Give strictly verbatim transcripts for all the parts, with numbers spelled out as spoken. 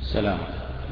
السلام.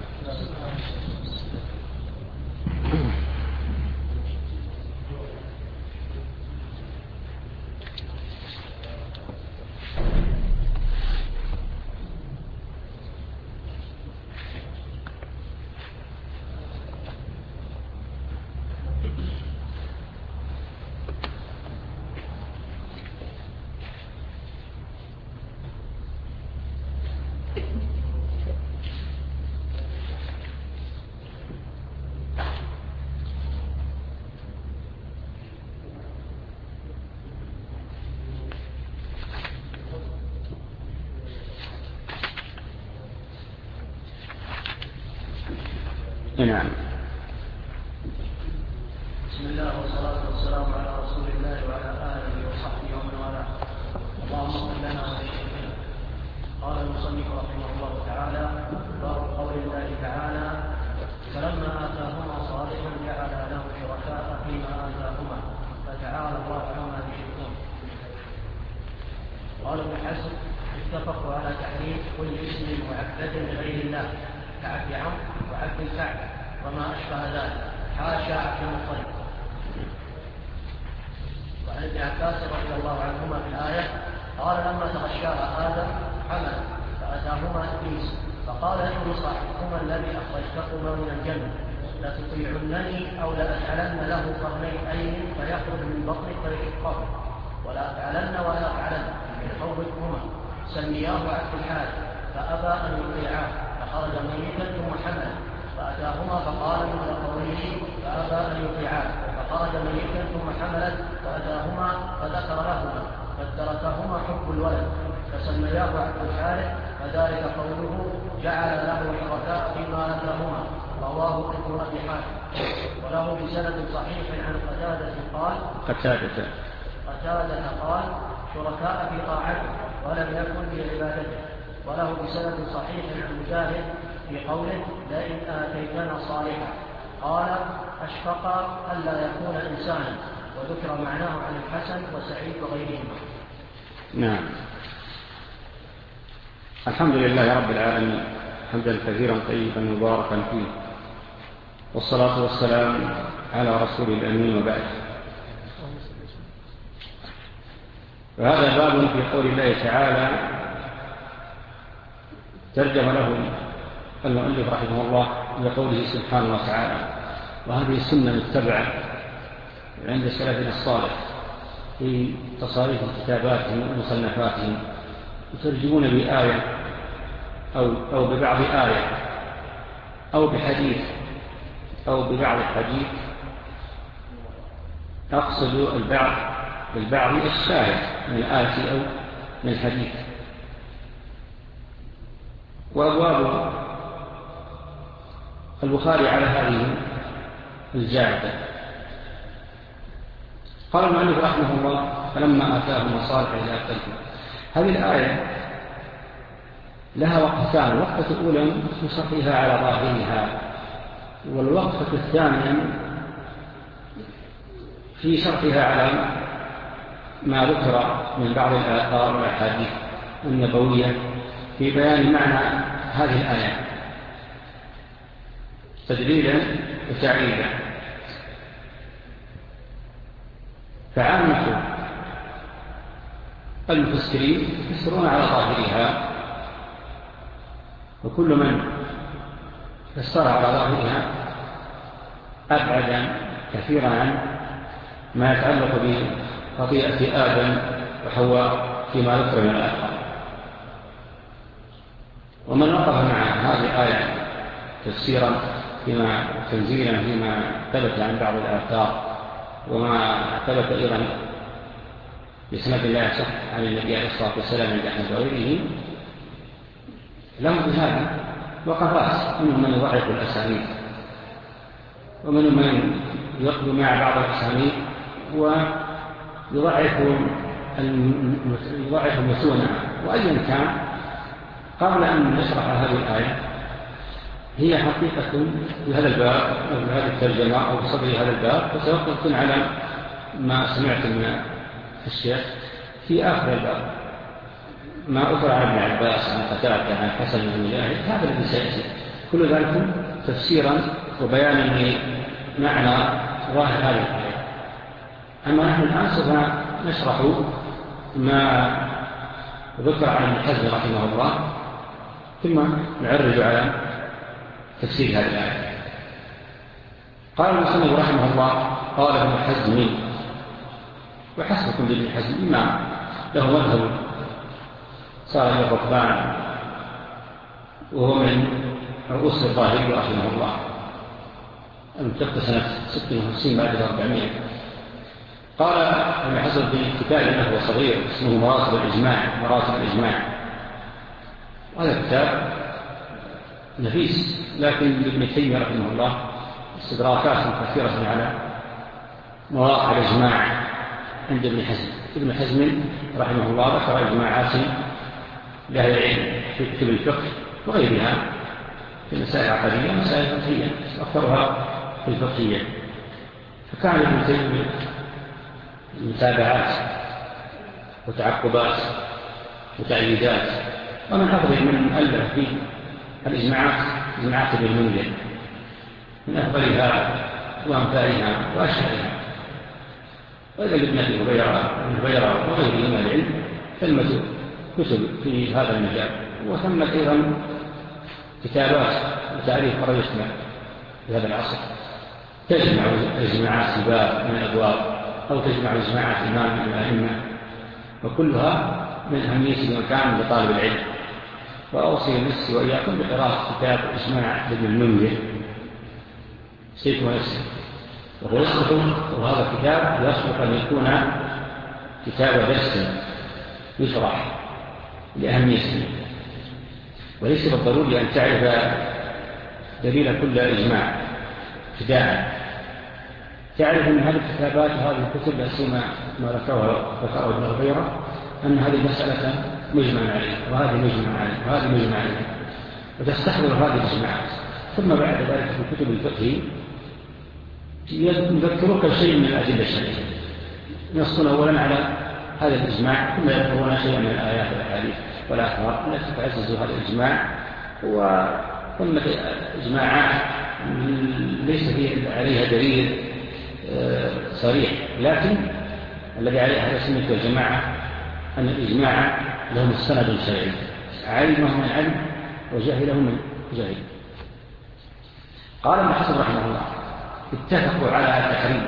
نعم. بسم الله والصلاة والسلام على رسول الله وعلى آله وصحبه ومن والاه. اللهم اغفر لنا ولشيخنا. قال المصنف رحمه الله تعالى: باب قول الله تعالى: فلما آتاهما صالحا جعل له شركاء فيما آتاهما فتعالى الله عما يشركون. قال ابن حزم: اتفقوا على تحريم كل اسم معبد لغير الله كعبد عمرو وعبد الكعب وما أشبه ذلك، حاشا عبد المطلب. وعن ابن عباس رضي الله عنهما في الآية قال: لما تغشاها آدم حمل فأتاهما إبليس فقال إني صاحبكما الذي أخرجتكما من الجنة لتطيعنني أو لأجعلن له قرنين أيمن فيخرج من بطنك فيشقه ولا أفعلن ولا أفعلن من حوضكما سمياه عبد الحارث فأبى أن يطيعاه فخرج ميتا ثم حمل فأتاهما فقال مثل قوله فأبى أن يطيعاه فخرج ميتا ثم حملت فأتاهما فذكر لهما فادركهما حب الولد فسمياه عبد الحارث فذلك قوله جعل له شركاء فيما آتاهما. رواه ابن أبي حاتم وله بسند صحيح عن قتادة قال قتادة قتادة قال شركاء في طاعته ولم يكن في عبادته. وله بسند صحيح عن مجاهد في قوله لئن آتيتنا صالحا قال أشفق ألا يكون إنسانا، وذكر معناه عن الحسن وسعيد وغيرهما. نعم. الحمد لله رب العالمين حمدا كثيرا طيبا مباركا فيه، والصلاة والسلام على رسول الأمين وبعد. وهذا باب في قول الله تعالى ترجم له المؤلف رحمه الله بقوله سبحانه وتعالى، وهذه السنة متبعة عند سلفنا الصالح في تصاريف كتاباتهم ومصنفاتهم، يترجمون بآية أو, أو ببعض آية أو بحديث أو ببعض الحديث. أقصد البعض بالبعض الشاهد من الآية أو من الحديث. وأبواب البخاري على هذه الزاعدة. قال المؤلف رحمه الله فلما آتاهم صالحا لآتاهم. هذه الآية لها وقفتان، الوقفة الأولى في شرحها على ظاهرها، والوقفة الثانية في شرحها على ما ذكر من بعض الآثار والأحاديث النبوية في بيان معنى هذه الآية تدليلا وتعليلا. فعامة المفسرين يفسرون على ظاهرها، وكل من فسر على ظاهرها أبعد كثيرا عن ما يتعلق بخطيئة آدم وحواء فيما ذكر من الآثار. ومن وقف مع هذه الآية تفسيرا فيما تنزيلا فيما ثبت عن بعض الآثار وما ثبت أيضا بسند الله صح عن النبي عليه الصلاة والسلام عند أحمد وغيره، لهم بهذا وقفات، منهم من يضعف الأسانيد ومنهم من يقضي مع بعض الأسانيد ويضعف يضعف المتونة. وأيا كان، قبل أن نشرح هذه الآية، هي حقيقة في هذا الباب أو في هذه الترجمة أو في صدر هذا الباب، فتوقفت على ما سمعت من الشيخ في آخر الباب ما أثر عن ابن عباس عن قتادة عن حسن بن مجاهد هذا الذي سيأتي، كل ذلك تفسيرا وبيانا لمعنى ظاهر هذه الآية. أما نحن الآن سوف نشرح ما ذكر عن ابن حزم رحمه الله ثم نعرج على تفسير هذه الآية. قال المصنف رحمه الله قال ابن حزم، وحسبكم بابن حزم إمام له مذهب صار من الركبان وهو من رؤوس الظاهر رحمه الله، المتوفى سنة ستة وخمسين بعد أربعمائة. قال ابن حزم في كتاب له صغير اسمه مراتب الإجماع، مراتب الإجماع، وهذا كتاب نفيس، لكن ابن تيمية رحمه الله استدراكات كثيرة على مواقع الإجماع عند ابن حزم. ابن حزم رحمه الله ذكر إجماعات لأهل العلم في كتب الفقه وغيرها في المسائل العقدية ومسائل الفقهية، أكثرها في الفقهية. فكان ابن تيمية متابعات وتعقبات وتأييدات، ومن أفضل من ألف في الإجماعات إجماعات ابن المنذر من أفضلها وأمثالها وأشهرها، وإذا ابن أبي هريرة وغيره من العلم ثمة كتب في هذا المجال، وثمت أيضا كتابات وتعريف قريشنا في هذا العصر تجمع إجماعات في باب من الأبواب أو تجمع إجماعات إمام من الأئمة، وكلها من أهمية وكان لطالب العلم. وأوصي نفسي وإياكم بقراءة كتاب إجماع ابن المنذر سيف ونفسه، وهو يصلح، وهذا الكتاب يصلح أن يكون كتاب درس يشرح لأهميته، وليس بالضروري أن تعرف دليل كل إجماع ابتداء. تعرف من هذه الكتابات وهذه الكتب لأسيما ما ذكره ابن هريرة أن هذه المسألة مجمع عليها وهذه مجمع عليها وهذه مجمع عليها، وتستحضر هذه الإجماعات. ثم بعد ذلك في كتب الفقه يذكرك شيء من الأدلة الشرعية، يصون أولا على هذا الإجماع ثم يذكرون شيئا من الآيات والأحاديث والآثار التي تعزز هذا الإجماع. وثم إجماعات ليس فيه عليها دليل صريح، لكن الذي عليه أهل السنة والجماعة أن الإجماع له مستند شرعي، علمه من علم وجاهله من جاهل. قال ابن حزم رحمه الله اتفقوا على التحريم،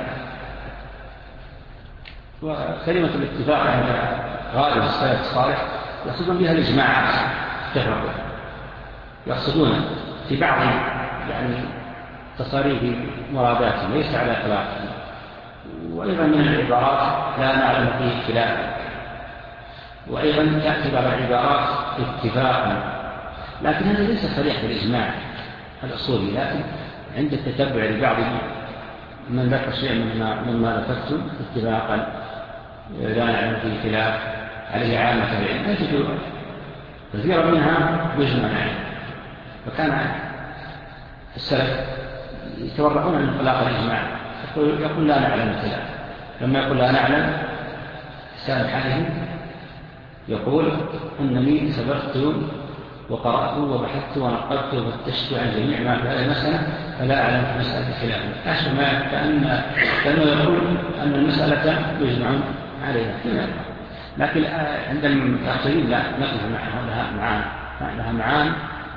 وكلمة الاتفاق عند غالب السلف الصالح يقصدون بها الإجماعات، اتفقوا يقصدون في بعض يعني تصاريف مراداتهم ليس على خلافهم، وأيضا من العبارات لا نعلم فيه خلافا، وأيضا تأتي بعض العبارات اتفاقا، لكن هذا ليس صريح بالإجماع الأصولي، لكن عند التتبع لبعض من ذكر شيئا مما, مما ذكرت اتفاقا لا نعلم فيه خلاف عليه عامة العلم نجد كثيرا منها يجمع عليه. فكان السلف يتورعون من طلاق الإجماع، يقول لا نعلم الخلاف، لما يقول لا نعلم سالم حاله يقول أنني سبقت وقرأت وبحثت ونقلت وفتشت عن جميع ما في هذه المسألة فلا أعلم في مسألة الخلاف، أشبه ما كأن كأنه يقول أن المسألة يجمع عليها، لكن عند المتأخرين لا نقف لها معان لها معان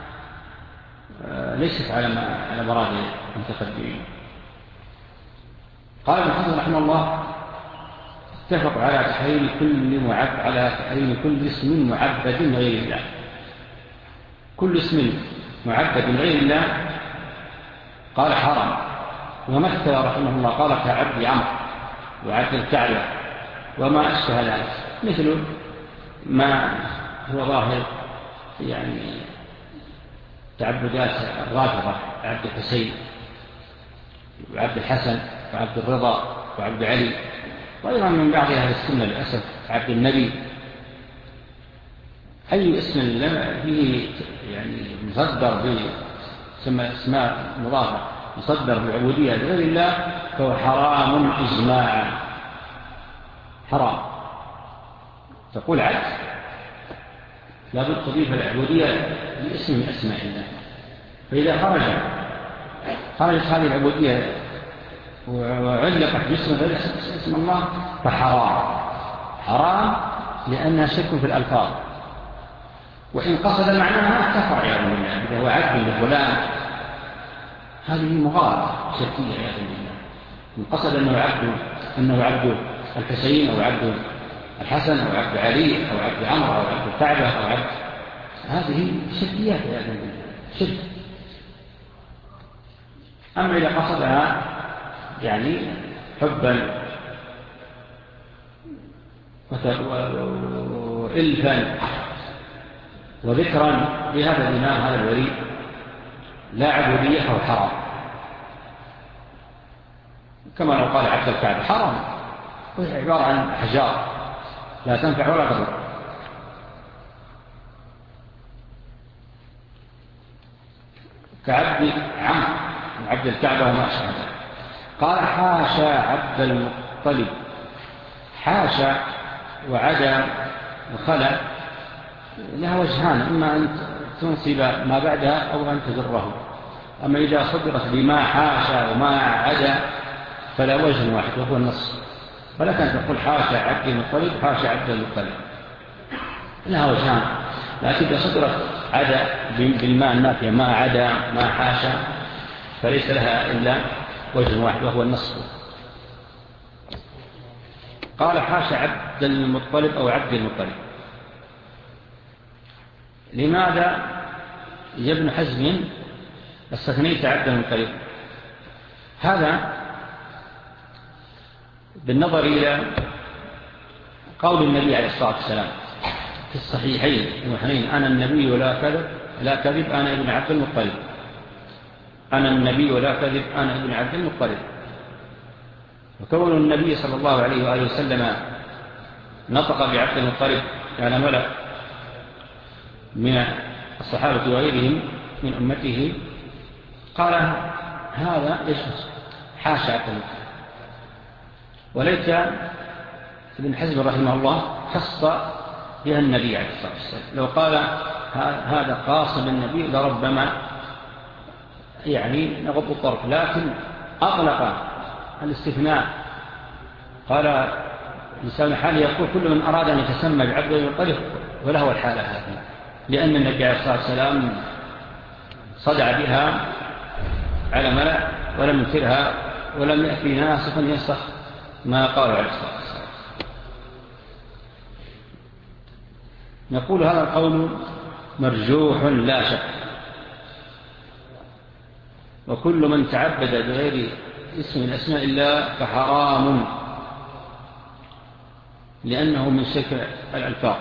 ليست على على مراد المتقدمين. قال ابن حزم رحمه الله اتفق على تحريم كل معب على تحريم كل اسم معبد غير الله، كل اسم معبد غير الله قال حرام، ومثل رحمه الله قال كعبد عمرو وعبد الكعبة وما أشبه ذلك، مثل ما هو ظاهر يعني تعبدات الرافضة عبد الحسين وعبد الحسن وعبد الرضا وعبد علي، وأيضا من بعض أهل السنة للأسف عبد النبي. أي اسم فيه يعني مصدر بسمى اسماء مضافة مصدر بالعبودية لغير الله فهو حرام إجماعا، حرام. تقول عبد لابد تضيف العبودية لاسم من أسماء الله. فإذا خرج خرجت هذه العبودية وعلقت باسم غير اسم الله فحرام، حرام لأنها شرك في الألفاظ. وإن قصد معناها كفر عياذا بالله، إذا هو عبد لفلان هذه مغالطة شركية عياذا بالله. إن قصد أنه عبد أنه عبد الحسين أو عبد الحسن أو عبد علي أو عبد عمرو أو عبد الكعبة أو عبد، هذه شركيات عياذا بالله، شرك. أما إذا قصدها يعني حبا وإلفا وذكرا لهذا الإمام هذا الولي لا عبودية أو حرام، كما لو قال عبد الكعبة حرام، وهي عبارة عن أحجار لا تنفع ولا تضر. كعبد عم عبد الكعبة وما أشبه. قال حاشا عبد المطلب. حاشا وعدا وخلع لها وجهان، إما أن تنصب ما بعدها أو أن تجره. أما إذا صدرت بما حاشا وما عدا فلا وجه واحد وهو النص، فلك أن تقول حاشا عبد المطلب حاشا عبد المطلب، لها وجهان. لكن إذا صدرت عدا بالماء النافية ما عدا ما حاشا فليس لها إلا وجه واحد وهو النص. قال حاشا عبد المطلب أو عبد المطلب. لماذا يا ابن حزم استثنيت عبد المطلب؟ هذا بالنظر إلى قول النبي عليه الصلاة والسلام في الصحيحين المحنين: أنا النبي ولا كذب لا كذب أنا ابن عبد المطلب. أنا النبي ولا كذب أنا ابن عبد المطلب. وكون النبي صلى الله عليه وآله وسلم نطق بعبد المطلب كان ملأ من الصحابة وغيرهم من أمته قال هذا يجوز حاشا عبد المطلب. وليس ابن حزم رحمه الله خص بها النبي عليه الصلاة والسلام. لو قال هذا خاص بالنبي لربما يعني نغض الطرف، لكن أطلق الاستثناء. قال لسان حالي يقول كل من أراد أن يتسمى بعبد المطلب وله الحالة هذه، لأن النبي عليه الصلاة والسلام صدع بها على ملأ ولم ينكرها ولم يأتي ناسخ ينسخ ما قالوا عليه الصلاة والسلام. نقول هذا القول مرجوح لا شك، وكل من تعبد بغير اسم من أسماء الله فحرام، لأنه من شرك الألفاظ.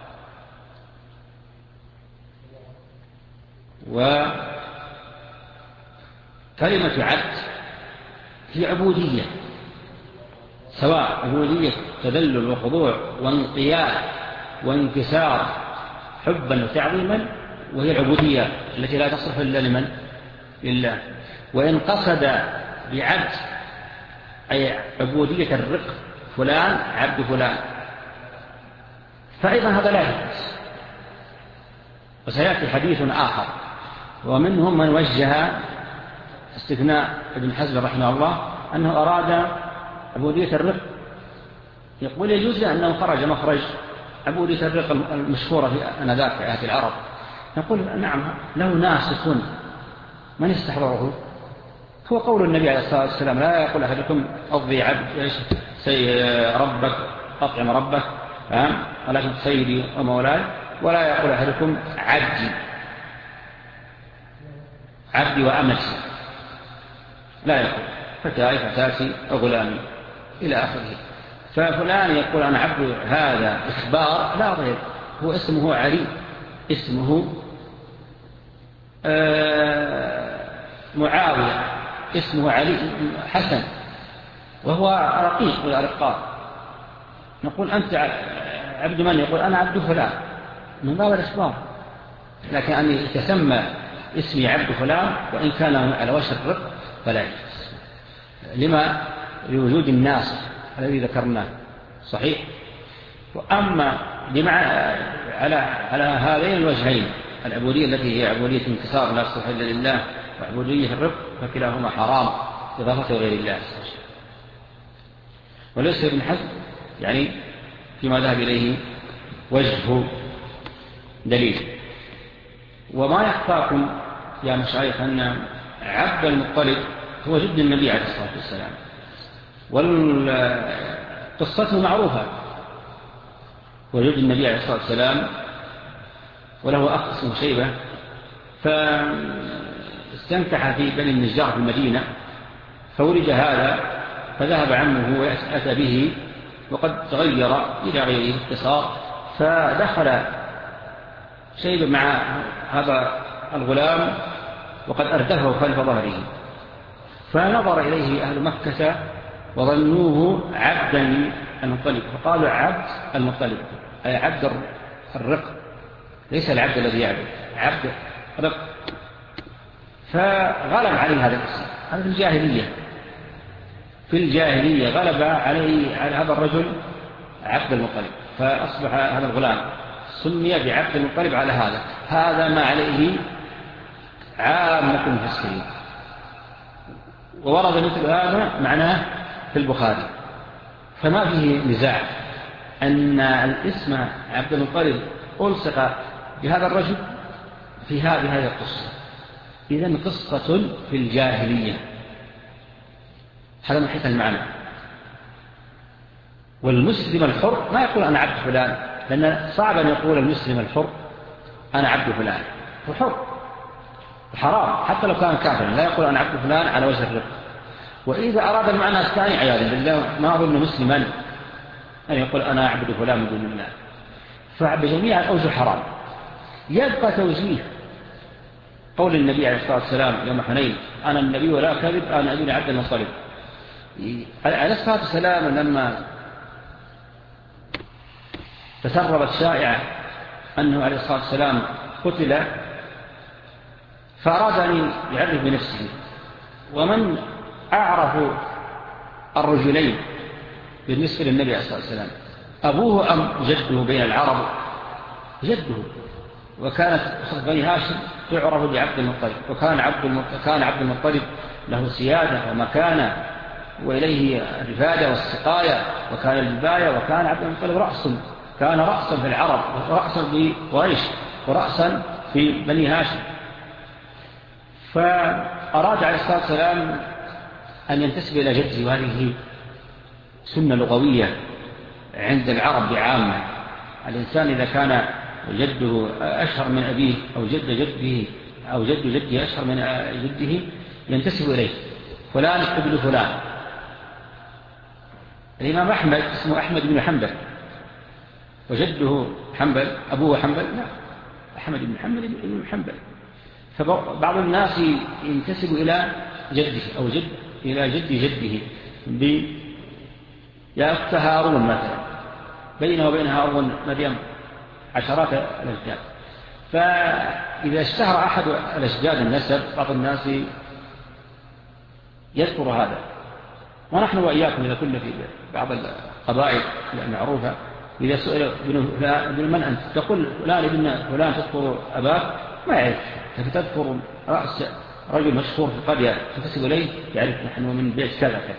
وكلمة عبد هي عبودية، سواء عبودية تذلل وخضوع وانقياد وانكسار حبا وتعظيما، وهي العبودية التي لا تصلح إلا لمن؟ لله. وإن قصد بعبد أي عبودية الرق فلان عبد فلان فأيضا هذا لا يجوز. وسيأتي حديث آخر، ومنهم من وجه استثناء ابن حزم رحمه الله أنه أراد عبودية الرق، يقول يجوز لأنه خرج مخرج عبودية الرق المشهورة في أنذاك في عهد العرب. نقول نعم له ناسخ من استحضره، هو قول النبي عليه الصلاة والسلام: لا يقول أحدكم أضي عبد سي ربك أطعم ربك، ولكن سيدي ومولاي، ولا يقول أحدكم عبدي عبدي وأمتي، لا يقول فتاي فتاتي وغلامي إلى آخره. ففلان يقول أنا عبد، هذا إخبار لا غير، هو اسمه علي، اسمه آه معاوية، اسمه علي حسن، وهو رقيق والأرقاء. نقول أنت عبد من؟ يقول أنا عبد فلان، من باب الإخبار. لكن أن يتسمى اسمي عبد فلان وإن كان على وجه الرق فلا يجوز، لما لوجود الناس الذي ذكرناه صحيح. وأما بمعنى على على هذين الوجهين، العبودية التي هي عبودية انكسار لا تصلح إلا لله، وعبودية الرق، فكلاهما حرام إضافة غير الله. وليس ابن حزم يعني فيما ذهب إليه وجه دليل. وما يخفاكم يا مشايخ أن عبد المطلب هو جد النبي عليه الصلاة والسلام، والقصة معروفة، وجد النبي عليه الصلاة والسلام وله أخ اسمه شيبة، فاستنكح في بني النجار في المدينة، فولد هذا، فذهب عمه وأتى به وقد تغير إلى غيره اختصار، فدخل شيبة مع هذا الغلام وقد أردفه خلف ظهره، فنظر إليه أهل مكة وظنوه عبدا المطلب، فقالوا عبد المطلب أي عبد الرق، ليس العبد الذي يعبد، عبد رق. فغلب عليه هذا الاسم، هذا في الجاهلية في الجاهلية غلب عليه على هذا الرجل عبد المطلب، فأصبح هذا الغلام سمي بعبد المطلب على هذا. هذا ما عليه عامة المفسرين، وورد مثل هذا معناه في البخاري، فما فيه نزاع أن الاسم عبد المطلب ألصق بهذا الرجل في هذه القصة. إذن قصة في الجاهلية، هذا من حيث المعنى. والمسلم الحر ما يقول أنا عبد فلان، لأن صعب أن يقول المسلم الحر أنا عبد فلان، هو حر حرام حتى لو كان كافرا، لا يقول أنا عبد فلان على وجه الرق. وإذا أراد المعنى الثاني عياذا بالله ما أظن مسلما أن يقول أنا أعبد فلان من دون الله، فبجميع الأوجه حرام. يبقى توجيه قول النبي عليه الصلاة والسلام يوم حنين أنا النبي ولا كذب أنا ابن عبد المطلب. عليه الصلاة والسلام لما تسربت شائعة أنه عليه الصلاة والسلام قتل، فأراد أن يعرف بنفسه، ومن أعرف الرجلين بالنسبة للنبي عليه الصلاة والسلام أبوه أم جده بين العرب؟ جده، وكانت بني هاشم تعرف بعبد المطلب، وكان عبد المطلب كان عبد المطلب له سيادة ومكانة وإليه الرفادة والسقاية وكان الجباية، وكان عبد المطلب رأس، كان رأسا في العرب ورأسا في قريش ورأسا في بني هاشم. فأراد عليه الصلاة والسلام أن ينتسب إلى جده، وهذه سنة لغوية عند العرب بعامة. الإنسان إذا كان جده أشهر من أبيه أو جد جده أو جد جده أشهر من جده ينتسب إليه، فلان ابن فلان. الإمام أحمد اسمه أحمد بن حنبل وجده حنبل، أبوه حنبل، لا، أحمد بن حنبل بن حنبل. فبعض الناس ينتسب إلى جده أو جد إلى جد جده ب يا أخت هارون مثلا، بينه وبين هارون مريم عشرات الأجداد. فإذا اشتهر أحد الأجداد النسب بعض الناس يذكر هذا، ونحن وإياكم إذا كنا في بعض القبائل المعروفة إذا سئل ابن من أنت تقول فلان ابن فلان، تذكر أباك ما يعرف، فتذكر رأس رجل مشهور في القرية تنتسب إليه يعرف نحن من بيت كذا كذا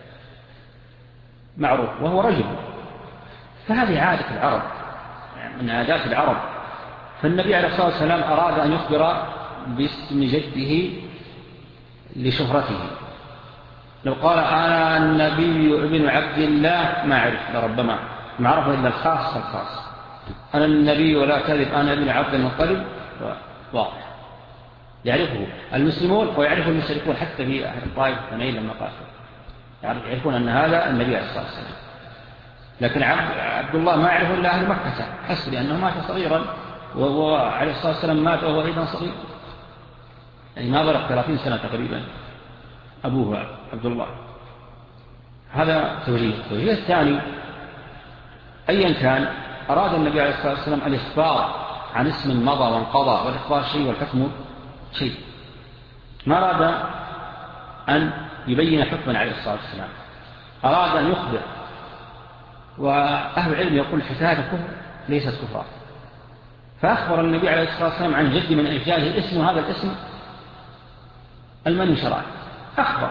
معروف وهو رجل. فهذه عادة العرب من عادات العرب. فالنبي عليه الصلاة والسلام أراد أن يخبر باسم جده لشهرته. لو قال أنا النبي ابن عبد الله ما عرف لربما ما عرف إلا الخاص الخاص، أنا النبي ولا كذب أنا ابن عبد المطلب واضح يعرفه المسلمون ويعرف المشركون، حتى في أهل الطائف ثنين لما قاتلوا يعرفون أن هذا النبي عليه الصلاة والسلام. لكن عبد الله ما يعرفه إلا أهل مكة حسب، لأنه مات صغيرا وعليه الصلاة والسلام مات وهو أيضا صغير، يعني ما بلغ ثلاثين سنة تقريبا أبوه عبد الله. هذا توجيه. التوجيه الثاني أيا كان أراد النبي عليه الصلاة والسلام الإخبار عن اسم مضى وانقضى، والإخبار شيء والحكم شيء. ما أراد أن يبين حكما عليه الصلاة والسلام، أراد أن يخبر. وأهل العلم يقول حكاية الكفر ليست كفرا. فأخبر النبي عليه الصلاة والسلام عن جد من أجياله اسم هذا الاسم المني شرعا، أخبر.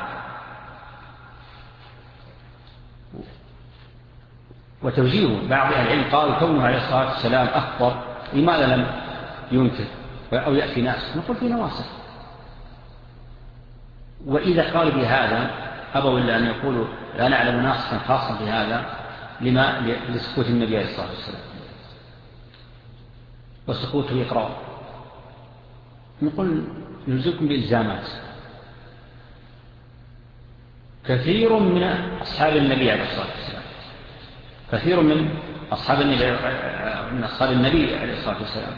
وتوجيه بعض أهل العلم قال كونه عليه الصلاة والسلام أخبر لماذا لم ينكر أو يأتي ناس؟ نقول في نواسخ. وإذا قال بهذا أبوا إلا أن يقولوا لا نعلم ناسخا خاصا بهذا لما لسكوت النبي عليه الصلاة والسلام وسكوته إقرار. نقول نلزمكم بإلزامات. كثير من أصحاب النبي عليه الصلاة والسلام كثير من أصحاب النبي من أصحاب النبي عليه الصلاة والسلام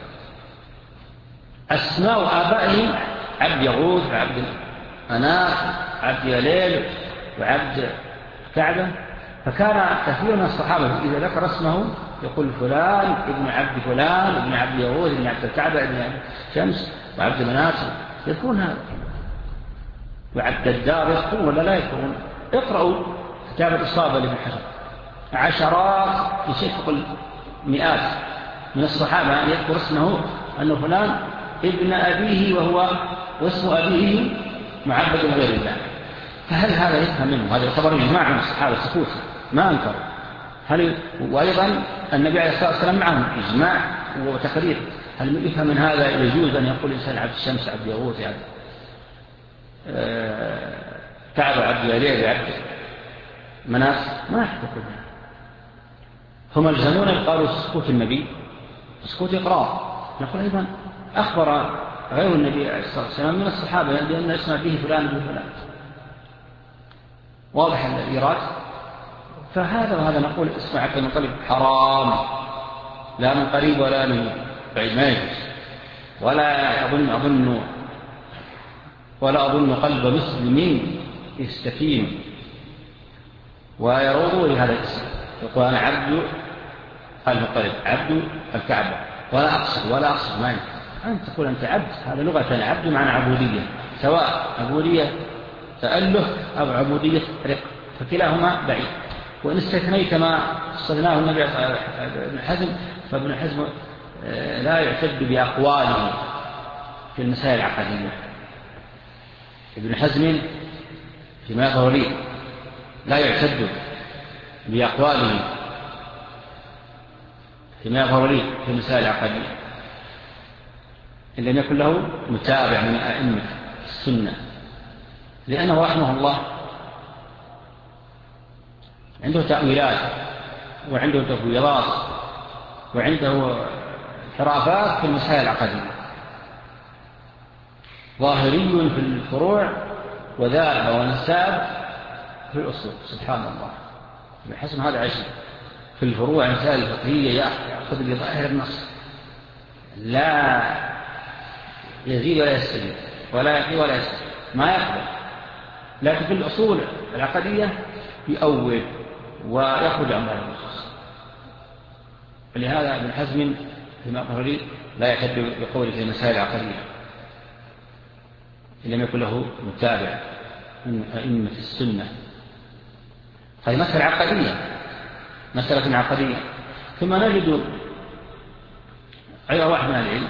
أسماء آبائهم عبد يغوث وعبد مناف وعبد يليل وعبد كعبة. فكان كثير من الصحابة إذا ذكر اسمه يقول فلان ابن عبد فلان ابن عبد يغوث ابن عبد الكعبة ابن عبد شمس وعبد مناف، يذكرون هذا. وعبد الدار يذكرون ولا لا يذكرون؟ اقرأوا كتاب الإصابة لابن حجر، عشرات يشيك تقول مئات من الصحابة أن يذكر اسمه أنه فلان ابن أبيه وهو واسم أبيه معبد غير الله. فهل هذا يفهم منه؟ هذا يعتبر إجماع من الصحابة سكوت ما أنكروا. هل وأيضا النبي عليه الصلاة والسلام معهم إجماع وتقرير. هل يفهم من هذا يجوز أن يقول إنسان عبد الشمس عبد يغوث عبد كعب عبد يليل عبد مناس؟ ما يحتفل. هم الزمون قالوا سكوت النبي سكوت إقرار. نقول أيضا أخبر غير النبي عليه الصلاة والسلام من الصحابة بأن اسمع به فلان بن فلان. واضح الإيراد. فهذا وهذا نقول اسمع عبد المطلب حرام، لا من قريب ولا من بعيد ما يجوز. ولا أظن أظن ولا أظن قلب مسلمين يستكين ويروضوا لهذا الاسم. يقول أنا عبد المطلب عبد الكعبة ولا أقصد ولا أقصد ما ينفع. أنت تقول أنت عبد، هذا لغة عبد معنى عبودية، سواء عبودية تأله أو عبودية رق، فكلاهما بعيد. وإن استثنيت ما استثناه النبي ابن حزم فابن حزم لا يعتد بأقواله في المسائل العقدية. ابن حزم فيما يظهر لي لا يعتد بأقواله فيما يظهر لي في المسائل العقدية إن لم يكن له متابع من أئمة السنة، لأنه رحمه الله عنده تأويلات وعنده تفويضات وعنده انحرافات في المسائل العقدية، ظاهري في الفروع وذاهب ونساب في الأصول. سبحان الله، بحسب هذا عجيب. في الفروع المسائل الفقهية يأخذ بظاهر النص، لا يزيد ولا يستزيد ولا يقي ولا يستزيد، ما يقبل. لكن في الأصول العقدية يؤول ويخرج عن ظاهر النصوص. فلهذا ابن حزم فيما أظهر لي لا يعتد بقوله في المسائل العقدية إن لم يكن له متابع من أئمة السنة. هذه مسألة عقدية، مسألة عقدية. ثم نجد أيضا واحد من العلم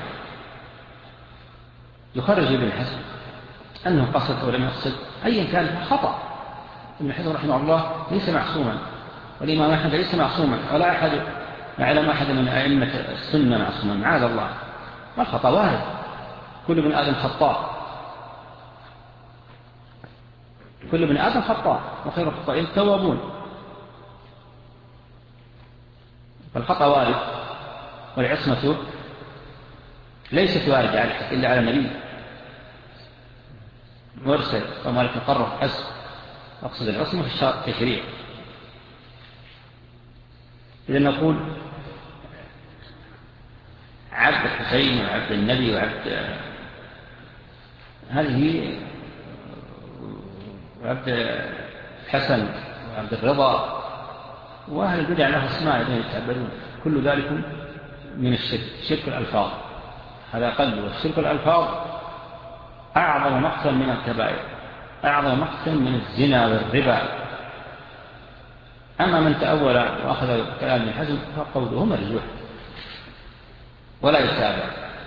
يخرج ابن حزم أنه قصد أو لم يقصد أيا كان خطأ. ابن حزم رحمه الله ليس معصوما، والإمام أحمد ليس معصوما، ولا أحد يعلم أحد من أئمة السنة معصوما، معاذ الله. والخطأ وارد، كل ابن آدم خطاء، كل ابن آدم خطاء وخير الخطائين التوابون. فالخطأ وارد، والعصمة ليست واردة إلا على النبي مرسل وما لك قرر حسب. أقصد العصمة في الشرع التشريع. إذا نقول عبد الحسين وعبد النبي وعبد هذه وعبد الحسن وعبد الرضا وأهل البدع له اسماء يتعبدون، كل ذلك من الشرك، شرك الألفاظ هذا أقل. والشرك الألفاظ أعظم مقتا من الكبائر، أعظم مقتا من الزنا والربا. أما من تأول وأخذ كلام ابن حزم فقوله مرجوح. ولا يتابع.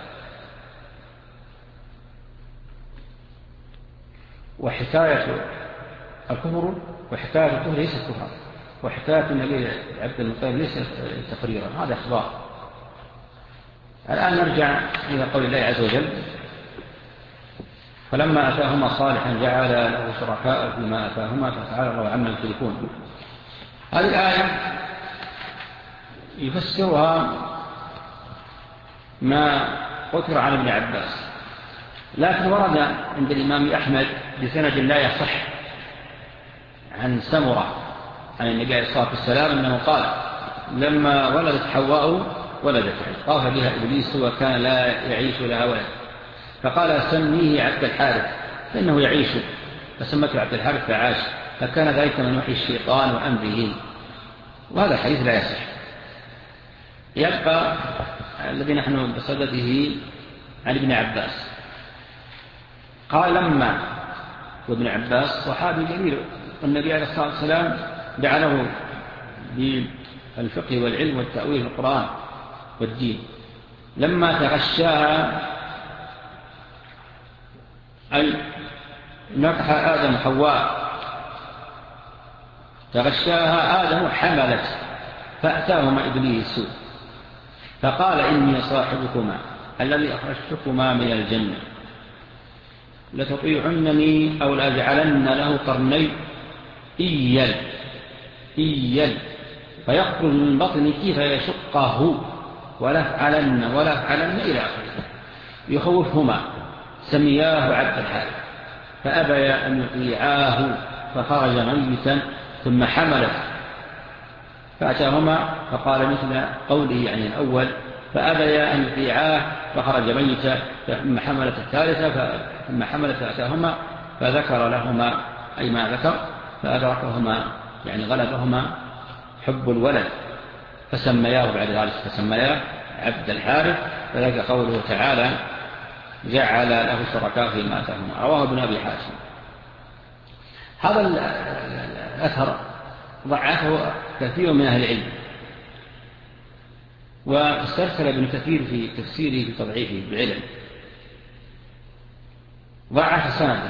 وحكاية الكفر وحكاية الكفر ليست كفرا، وحكاية النبي عبد المطلب ليست تقريرا، هذا إخبار. الآن نرجع إلى قول الله عز وجل: فلما أتاهما صالحا جعل له شركاء فيما أتاهما فتعالى الله عما يشركون. هذه الآية يفسرها ما ذكر عن ابن عباس، لكن ورد عند الإمام أحمد بسند لا يصح عن سمرة عن النبي عليه الصلاة والسلام أنه قال: لما ولدت حواء ولدت طاف بها إبليس وكان لا يعيش لها ولد، فقال: سميه عبد الحارث فإنه يعيش، فسمته عبد الحارث فعاش، فكان ذلك من وحي الشيطان وأمره. وهذا الحديث لا يصح. يبقى الذي نحن بصدده عن ابن عباس قال: لما وابن عباس صحابي جليل، والنبي عليه الصلاة والسلام جعله بالفقه والعلم والتأويل في القرآن والدين. لما تغشاها أي نكح آدم حواء، تغشاها آدم حملت، فأتاهما إبليس فقال: إني صاحبكما الذي أخرجتكما من الجنة، لتطيعنني أو لأجعلن له قرني إيل إيل فيخرج من بطنك فيشقه، ولا أفعلن ولا أفعلن إلى آخره. يخوفهما، سمياه عبد الحارث، فأبيا أن يطيعاه فخرج ميتا، ثم حملت فأتاهما فقال مثل قوله يعني الأول: فأبيا أن يطيعاه فخرج ميتا، ثم حملت الثالثة، ثم حملت فأتاهما فذكر لهما أي ما ذكر، فأدركهما يعني غلبهما حب الولد، فسمياه بعد ذلك فسمياه عبد الحارث. فذلك قوله تعالى: جعل له شركاء فيما آتاهما. رواه ابن أبي حاتم. هذا الأثر ضعفه كثير من أهل العلم، واسترسل ابن كثير في تفسيره في تضعيفه بعلم، ضعف سنده.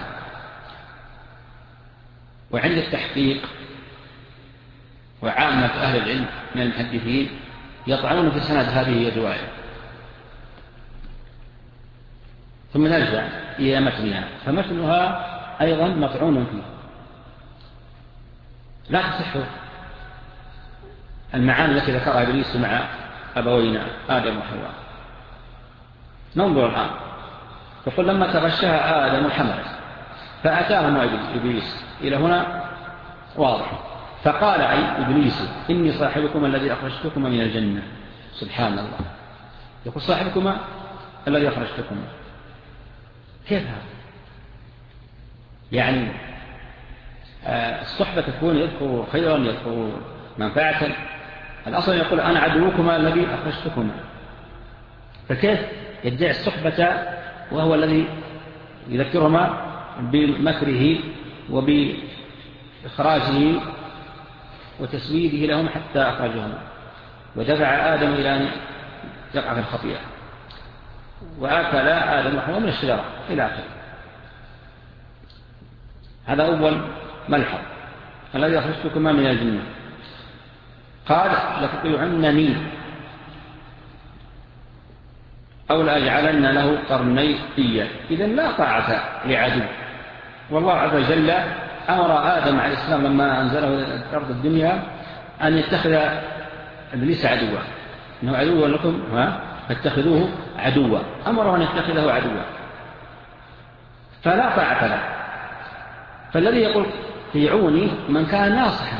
وعند التحقيق وعامة أهل العلم من المحدثين يطعنون في سند هذه الرواية. ثم نرجع إلى متنها، فمتنها أيضا مطعون فيه، لا تصح المعاني التي ذكرها إبليس مع أبوينا آدم وحواء. ننظر الآن. يقول: لما تغشاها آدم حملت فأتاهما إبليس، إلى هنا واضح. فقال أي إبليس: إني صاحبكما الذي أخرجتكما من الجنة. سبحان الله، يقول صاحبكما الذي أخرجتكما، كيف هذا؟ يعني الصحبة تكون يذكر خيرا يذكر منفعة، الأصل يقول: أنا عدوكما الذي أخرجتكما، فكيف يدعي الصحبة وهو الذي يذكرهما بمكره وبإخراجه وتسويده لهم حتى أخرجهم، ودفع آدم إلى أن يقع في الخطيئة، وآكل آدم وحواء من الشجرة إلى آخره. هذا أول ملحظ: الذي أخرجتكما من الجنة. قال: لتطيعنني أو لأجعلن له قرني إيا. إذن لا طاعة لعدو، والله عز وجل أمر آدم عليه السلام لما أنزله إلى أرض الدنيا أن يتخذ إبليس عدوا، إنه عدو لكم فاتخذوه عدوا، أمره أن يتخذه عدوا، فلا طاعة له. فالذي يقول طيعوني من كان ناصحا،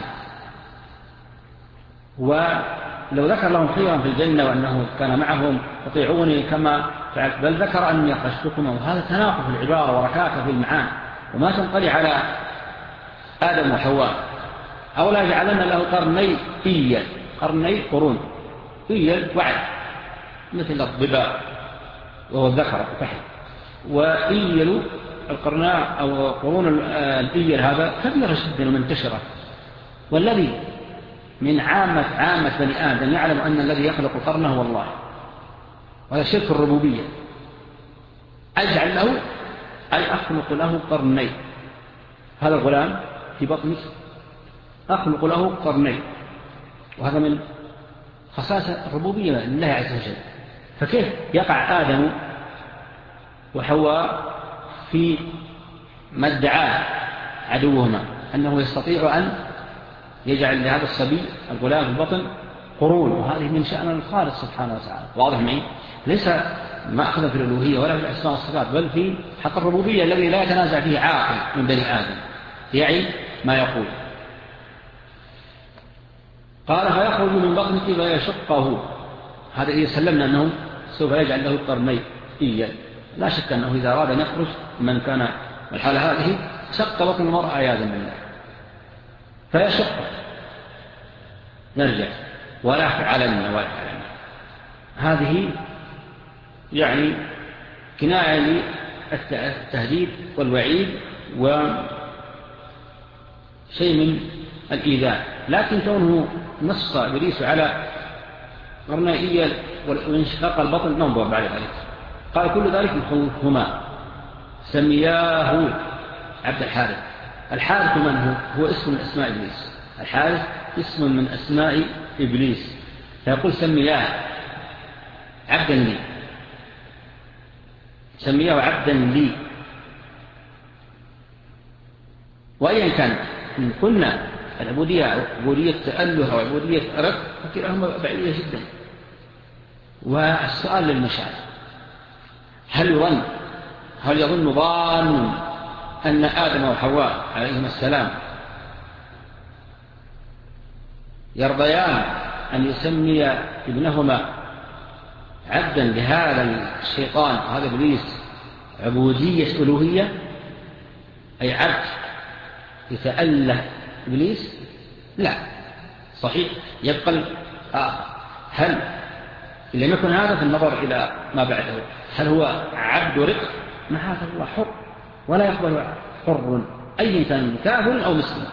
ولو ذكر لهم خيرا في الجنة وأنه كان معهم اطيعوني كما فعلت، بل ذكر أني أخرجتكم، وهذا تناقض في العبارة وركاكة في المعاني، وما تنطلي على آدم وحواء. أو لا جعلنا له قرني إيل، قرني قرون، إيل وعد مثل الضباء وهو الذكر الفحل، وإيل القرناء أو قرون الإيل هذا كبيرة جدا ومنتشرة. والذي من عامة عامة بني آدم يعلم أن الذي يخلق قرنه هو الله، وهذا شرك الربوبية. أجعل له أي أخلق له قرنين، هذا الغلام في بطنك أخلق له قرنين، وهذا من خصائص الربوبية لله عز وجل. فكيف يقع آدم وحواء في ما ادعاه عدوهما أنه يستطيع أن يجعل لهذا الصبي الغلام في البطن قرون، وهذه من شأن الخالق سبحانه وتعالى. واضح معي؟ ليس ما أخذ في الألوهية ولا في الأسماء والصفات، بل في حق الربوبية الذي لا يتنازع فيه عاقل من بني آدم يعي ما يقول. قال فيخرج من بطنك فيشقه، هذا إذا سلمنا أنه سوف يجعل له قرنين إيا، لا شك أنه إذا أراد أن يخرج من كان الحالة هذه شق بطن المرأة عياذا بالله، فيشق نرجع ولا فعلنا ولا فعلنا. هذه يعني كناية للتهديد والوعيد وشيء من الإيذاء. لكن كونه نص إبليس على قرنائية وانشقاق البطن ننظر بعد ذلك. قال كل ذلك يخوفهما سمياه عبد الحارث. الحارث من هو؟ هو اسم من أسماء إبليس. الحارث اسم من أسماء إبليس، فيقول سمياه عبدا لي، سمياه عبدا لي. وأيا كان إن قلنا العبودية عبودية تأله أو عبودية أرق فكلاهما بعيدة جدا. والسؤال للمشاعر، هل يظن هل يظن ظان أن آدم وحواء عليهما السلام يرضيان أن يسمي ابنهما عبدا لهذا الشيطان هذا إبليس عبودية ألوهية، أي عبد يتأله إبليس؟ لا، صحيح يبقى آخر. هل إذا لم يكن هذا في النظر إلى ما بعده، هل هو عبد رق؟ ما هذا الله حر ولا يقبل حر أي كان كافر أو مسلم.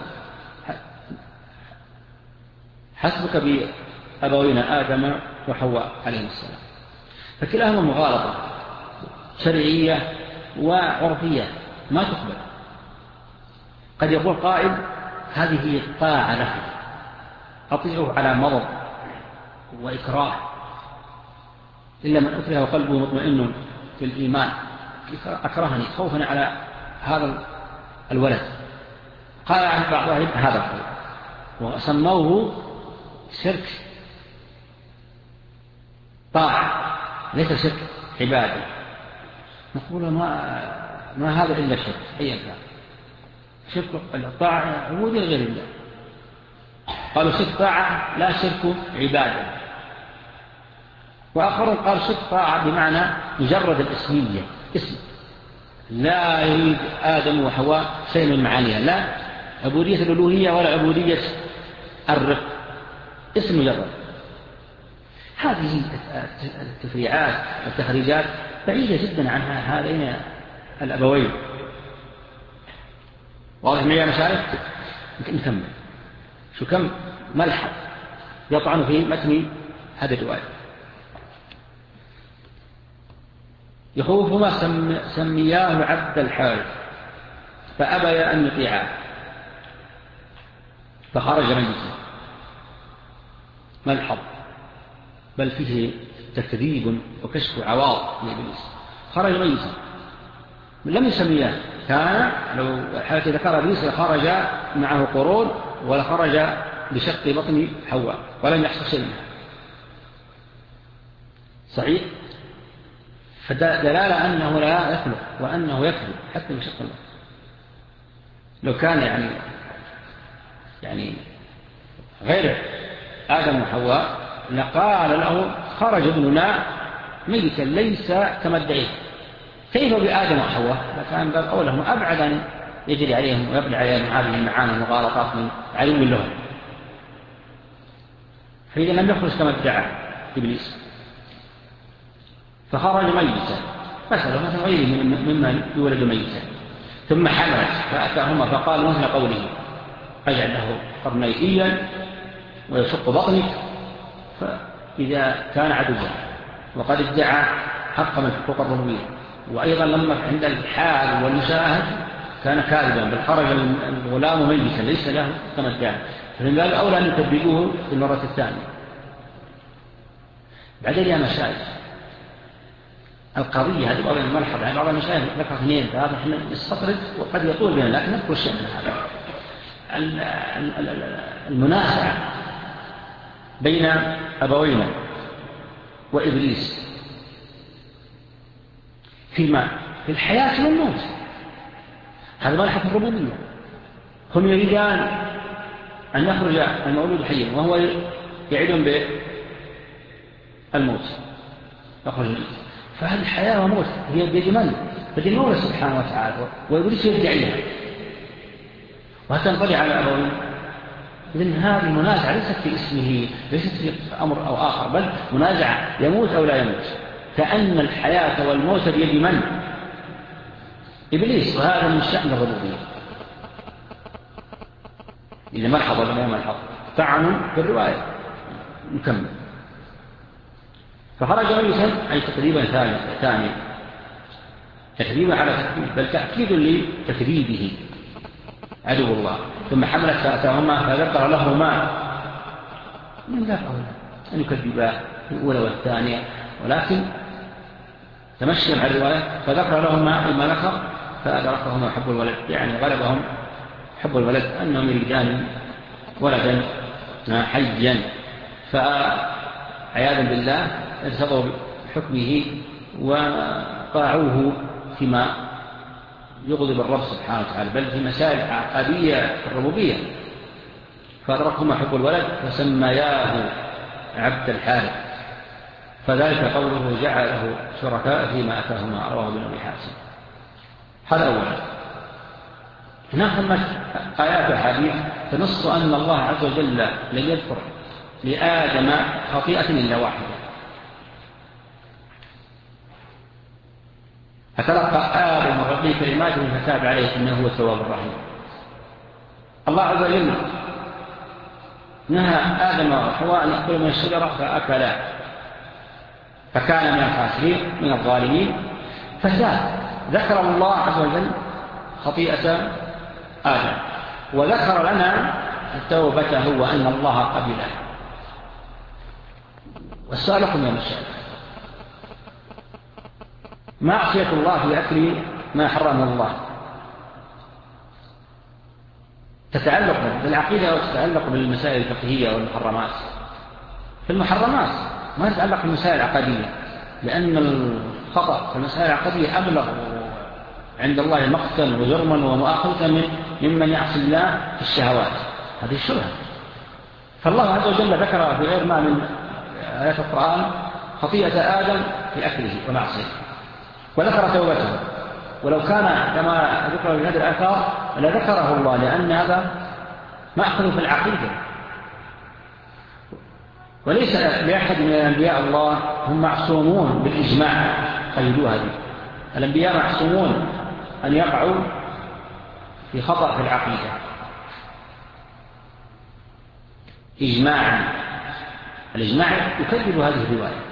حسبك بأبوينا آدم وحواء عليهم السلام، فكلاهما مغالطة شرعية وعرفية ما تقبل. قد يقول قائل هذه الطاعة له، أطيعه على مرض وإكراه، إلا من أكره وقلبه مطمئن في الإيمان أكرهني خوفا على هذا الولد. قال عن بعض أهل هذا القول وسموه شرك طاعة ليس شرك عبادي. نقول ما, ما هذا إلا شرك أي كان شرك الطاعة عبودية غير الله. قالوا شرك طاعة لا شرك عبادة. وآخرون قال شرك طاعة بمعنى مجرد الاسمية، اسم لا يريد آدم وحواء شيء من معانيها، لا عبودية الألوهية ولا عبودية الرق، اسم مجرد. هذه التفريعات والتخريجات بعيدة جدا عن هذين الأبوين. واضح معي يا مشايخ؟ نكمل شو كم ملحظ يطعن في متن هذه الرواية. يخوفهما سم سمياه عبد الحارث فأبي أن يطيعاه فخرج ميتا. ملحظ بل فيه تكذيب وكشف عواض لإبليس. خرج ميتا لم يسمياه، كان لو حالة ذكر إبليس لخرج معه قرون ولخرج بشق بطن حواء ولم يحصل شيء منه. صحيح؟ فدلالة أنه لا يخلق وأنه يكذب حتى بشق الله. لو كان يعني يعني غير آدم وحواء لقال له خرج ابننا ميتا ليس كما ادعيه. كيف بآدم وحواء؟ لكان باب أولهم أبعد أن يجري عليهم ويبني عليهم هذه المعاني المغالطات من علو لهم. فإذا لم يخرج كما ادعى إبليس فخرج ميتا مثلا مثل غيره ممن يولد ميتا ثم حملت فأتاهما فقال مثل قوله أجعل له قرنيئيا ويشق بطنك. فإذا كان عدوا وقد ادعى حقا من حقوق الربوبية. وأيضا لما عند الحال والمشاهد كان كاذبا، بل خرج الغلام ميتا ليس له كما ادعى، فمن قال أولى أن يكذبوه في المرة الثانية. بعدين يا مشايخ القضية هذه بعض الملحظة، يعني بعض المشايخ ذكر اثنين ثلاثة، احنا نستطرد وقد يطول بنا لكن نذكر شيء من هذا. المنازعة بين أبوينا وإبليس فيما في الحياة والموت، هذا ملحظ الربوبية. هم يريدان أن يخرج المولود حيا وهو يعدهم بالموت، يخرج الموت. فهذه الحياة وموت هي بيد من؟ بيد المولى سبحانه وتعالى، وإبليس يدعيها وهتنطلع على أبوين. إذن هذه منازعة ليست في اسمه، ليست في أمر أو آخر، بل منازعة يموت أو لا يموت، كأن الحياة والموت بيد من؟ إبليس. وهذا من شأن الربوبية. إذا ملحظ ولا ما ملحظ طعنوا في الرواية. نكمل. فخرج ميتا أي تقريبا ثاني، تكذيبا على تكذيب، بل تأكيد لتكذيبه عدو الله. ثم حملت فأتاهما فذكر لهما من ذاك أولا أن يكذبا الأولى والثانية، ولكن تمشي مع الرواية فذكر لهما ما ذكر فأدركهما حب الولد، يعني غلبهم حب الولد أنهم يريدان ولدا حيا، فعياذا بالله ارتضوا بحكمه وطاعوه فيما يغضب الرب سبحانه وتعالى، بل في مسائل عقدية في الربوبية. فأدركهما حب الولد فسمياه عبد الحارث، فذلك قوله جعله شركاء فيما أتاهما، رواه ابن أبي حاتم. هذا أولا. هناك آيات وحديث تنص أن الله عز وجل لم يذكر لآدم خطيئة إلا واحدة، فتلقى آدم من ربه كلمات فتاب عليه إنه هو التواب الرحيم. الله عز وجل نهى آدم وحواء أن يأكلوا من الشجرة فأكلا فكان من الخاسرين من الظالمين، فتاب. ذكر الله عز وجل خطيئة آدم وذكر لنا توبته وأن الله قبله. والسؤال لكم يا مشايخ، معصية الله في أكل ما حرمه الله تتعلق بالعقيدة وتتعلق بالمسائل الفقهية والمحرمات. في المحرمات ما تتعلق بالمسائل العقدية، لأن الخطأ في المسائل العقدية أبلغ عند الله مقتا وجرما ومؤاخذة من ممن يعصي الله في الشهوات، هذه الشبهة. فالله عز وجل ذكر في غير ما من آيات القرآن خطيئة آدم في أكله ومعصيته، وذكر توبته. ولو كان كما ذكر في هذه الآثار لذكره الله، لأن هذا مأخذ في العقيدة، وليس لأحد من الأنبياء الله هم معصومون بالإجماع. قيدوها دي، الأنبياء معصومون أن يقعوا في خطأ في العقيدة إجماعا. الإجماع يكذب هذه الرواية.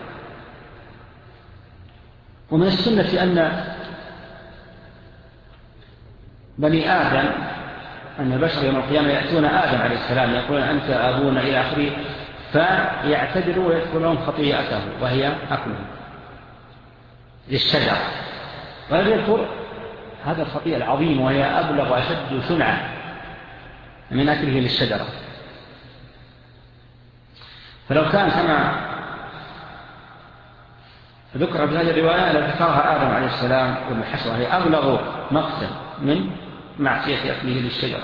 ومن السنة أن بني آدم أن البشر يوم القيامة يأتون آدم عليه السلام يقولون أنت أبونا إلى آخره، فيعتذروا ويذكرون خطيئته وهي أكله للشجر، وهذا يذكر هذا الخطيئة العظيم وهي أبلغ وأشد شنعا من أكله للشجرة. فلو كان كما ذكر بهذه الرواية لذكرها آدم عليه السلام والمحشرة هي أبلغ مقتا من معصية أكله للشجرة.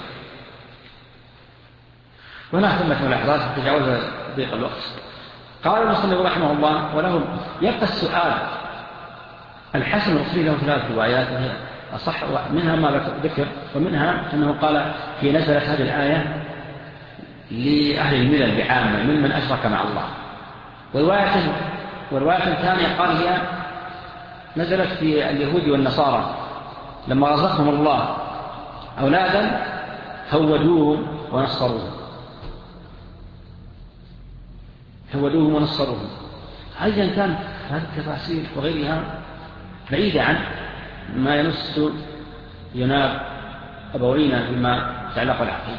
وهنا ثمة ملاحظات تجاوز ضيق الوقت. قال المصنف رحمه الله وله يبقى السؤال الحسن البصري له ثلاث روايات أصح منها ما ذكر، ومنها أنه قال في نزلت هذه الآية لأهل الملل بعامة ممن أشرك مع الله. ورواية ورواية ثانية قال هي نزلت في اليهود والنصارى لما رزقهم الله أولادا هودوهم ونصروهم هودوهم ونصروهم. أيضا كان هذه التفاسير وغيرها بعيدة عن ما يمس جناب أبوينا بما تعلق العقيدة.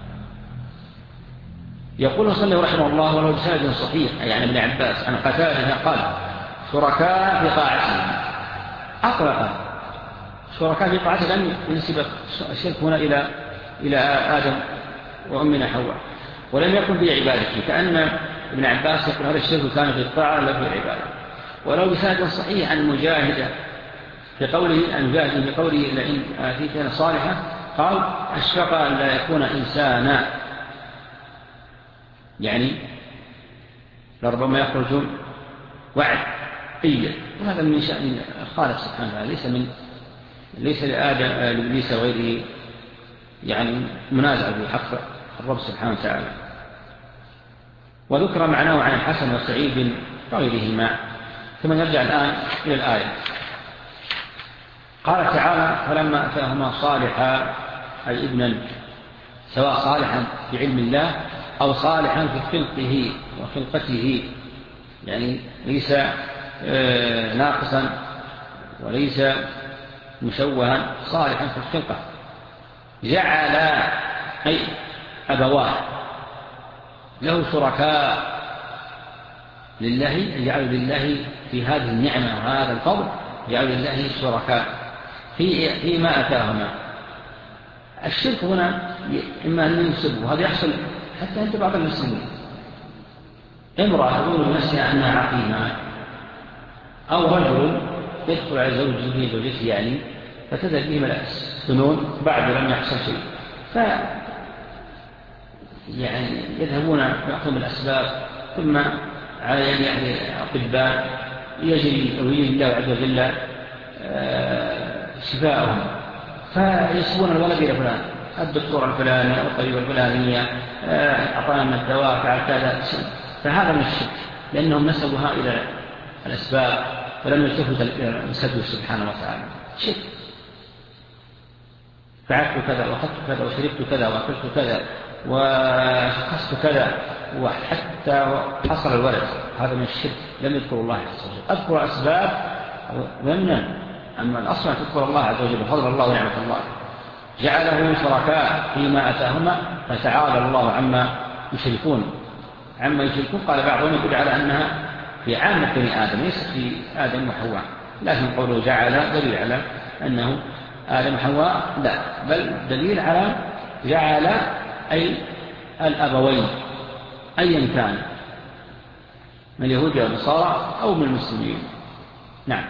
يقول صلى الله رحمه الله ولو بسند صحيح يعني ابن عباس عن قتادة قال شركاء في طاعتهم أطلق شركاء في طاعته لم ينسب الشرك هنا إلى إلى آدم وأمنا حواء ولم يكن في عبادته، كأن ابن عباس يقول هذا الشرك كان في الطاعة لا في العبادة. ولو بسند صحيح عن مجاهد في قوله عن مجاهد في قوله لئن آتيتنا صالحا قال أشفق أن لا يكون إنسانا، يعني لربما يخرج وعد إيا، وهذا من شأن الخالق سبحانه وتعالى، ليس من ليس لآدم لإبليس وغيره يعني منازع في حق الرب سبحانه وتعالى. وذكر معناه عن الحسن وسعيد وغيرهما. ثم نرجع الآن إلى الآية. قال تعالى فلما أتاهما صالحا أي ابنا، سواء صالحا في علم الله أو صالحا في خلقه وخلقته، يعني ليس ناقصا وليس مشوها، صالحا في الخلقة. جعل أي أبواه له شركاء لله، يجعل لله في هذه النعمة وهذا الفضل، يجعل لله شركاء في فيما أتاهما. الشرك هنا إما أن ينسب، وهذا يحصل حتى عند بعض المسلمين. امرأة تقول لنفسها أنها عقيمة، أو رجل يدخل على زوجه زوجته يعني فتذهب بهم السنون بعد لم يحصل شيء، ف يعني يذهبون يأخذون الأسباب، ثم على يد يعني أطباء يجري ويجري الله عز وجل شفاءهم، فيسبون الولد إلى فلان، الدكتور الفلاني أو الطبيب الفلانية أعطانا من الدواء فعل كذا. فهذا من الشرك، لأنهم نسبوها إلى الأسباب ولم يلتفتوا إلى المسبب سبحانه وتعالى. شرك. فعلت كذا وأخذت كذا وشربت كذا وأكلت كذا وشخصت كذا وحتى حصل الولد، هذا من الشرك، لم يذكر الله عز وجل. أذكر أسباب ضمنا، أما الأصل أن تذكر الله عز وجل فضل الله ونعمة الله. جعله شركاء فيما أتاهما فتعالى الله عما يشركون. عما يشركون قال بعضهم يقول على أنها في عامة بني آدم، ليست في آدم وحواء، لكن قوله جعل دليل على أنه آدم وحواء لا، بل دليل على جعل أي الأبوين أيا كان من اليهود والنصارى أو من المسلمين. نعم.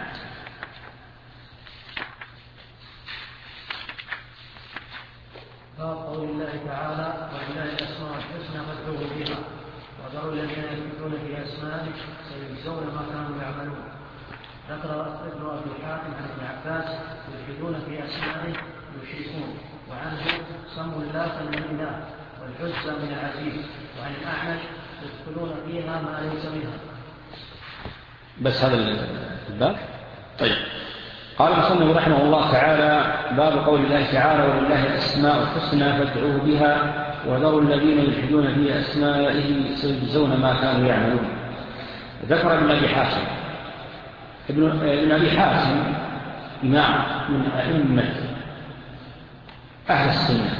قول الله تعالى ولله الأسماء الحسنى فادعوه بها وذروا الذين يلحدون في أسمائه سيجزون ما كانوا يعملون. ذكر ابن أبي حاتم عن ابن عباس يلحدون في أسمائه يشركون، وعنه سموا اللات من الإله والعزى من العزيز، وعن الأعمش يدخلون فيها ما ليس منها. بس هذا الباب. طيب. قال المصنف رحمه الله تعالى باب قول الله تعالى ولله الأسماء الحسنى فادعوه بها وذروا الذين يلحدون في أسمائه سيجزون ما كانوا يعملون. ذكر ابن أبي حاتم ابن أبي حاتم إمام من أئمة أهل السنة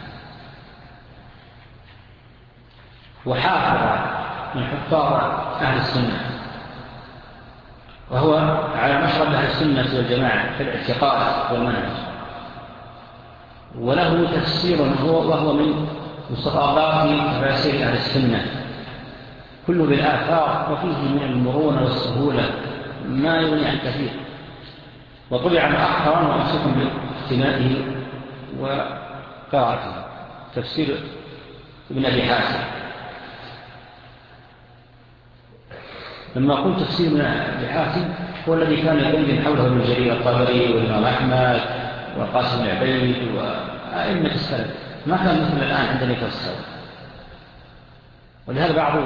وحافظ من حفاظ أهل السنة، وهو على مشرب أهل السنة والجماعة في الاعتقاد والمنهج، وله تفسير وهو من مستطابات تفاسير أهل السنة كله بالآثار، وفيه من المرونة والسهولة ما يغني عن كثير، وطبع مؤخرا وأمسكم باقتنائه وقراءته. تفسير ابن أبي حاتم. لما قلت تفسير ابن أبي حاتم هو الذي كان يبين حوله ابن جرير الطبري والإمام أحمد والقاسم بن عبيد وأئمة السلف، ما كان مثل الآن عندنا يفسر. ولهذا بعض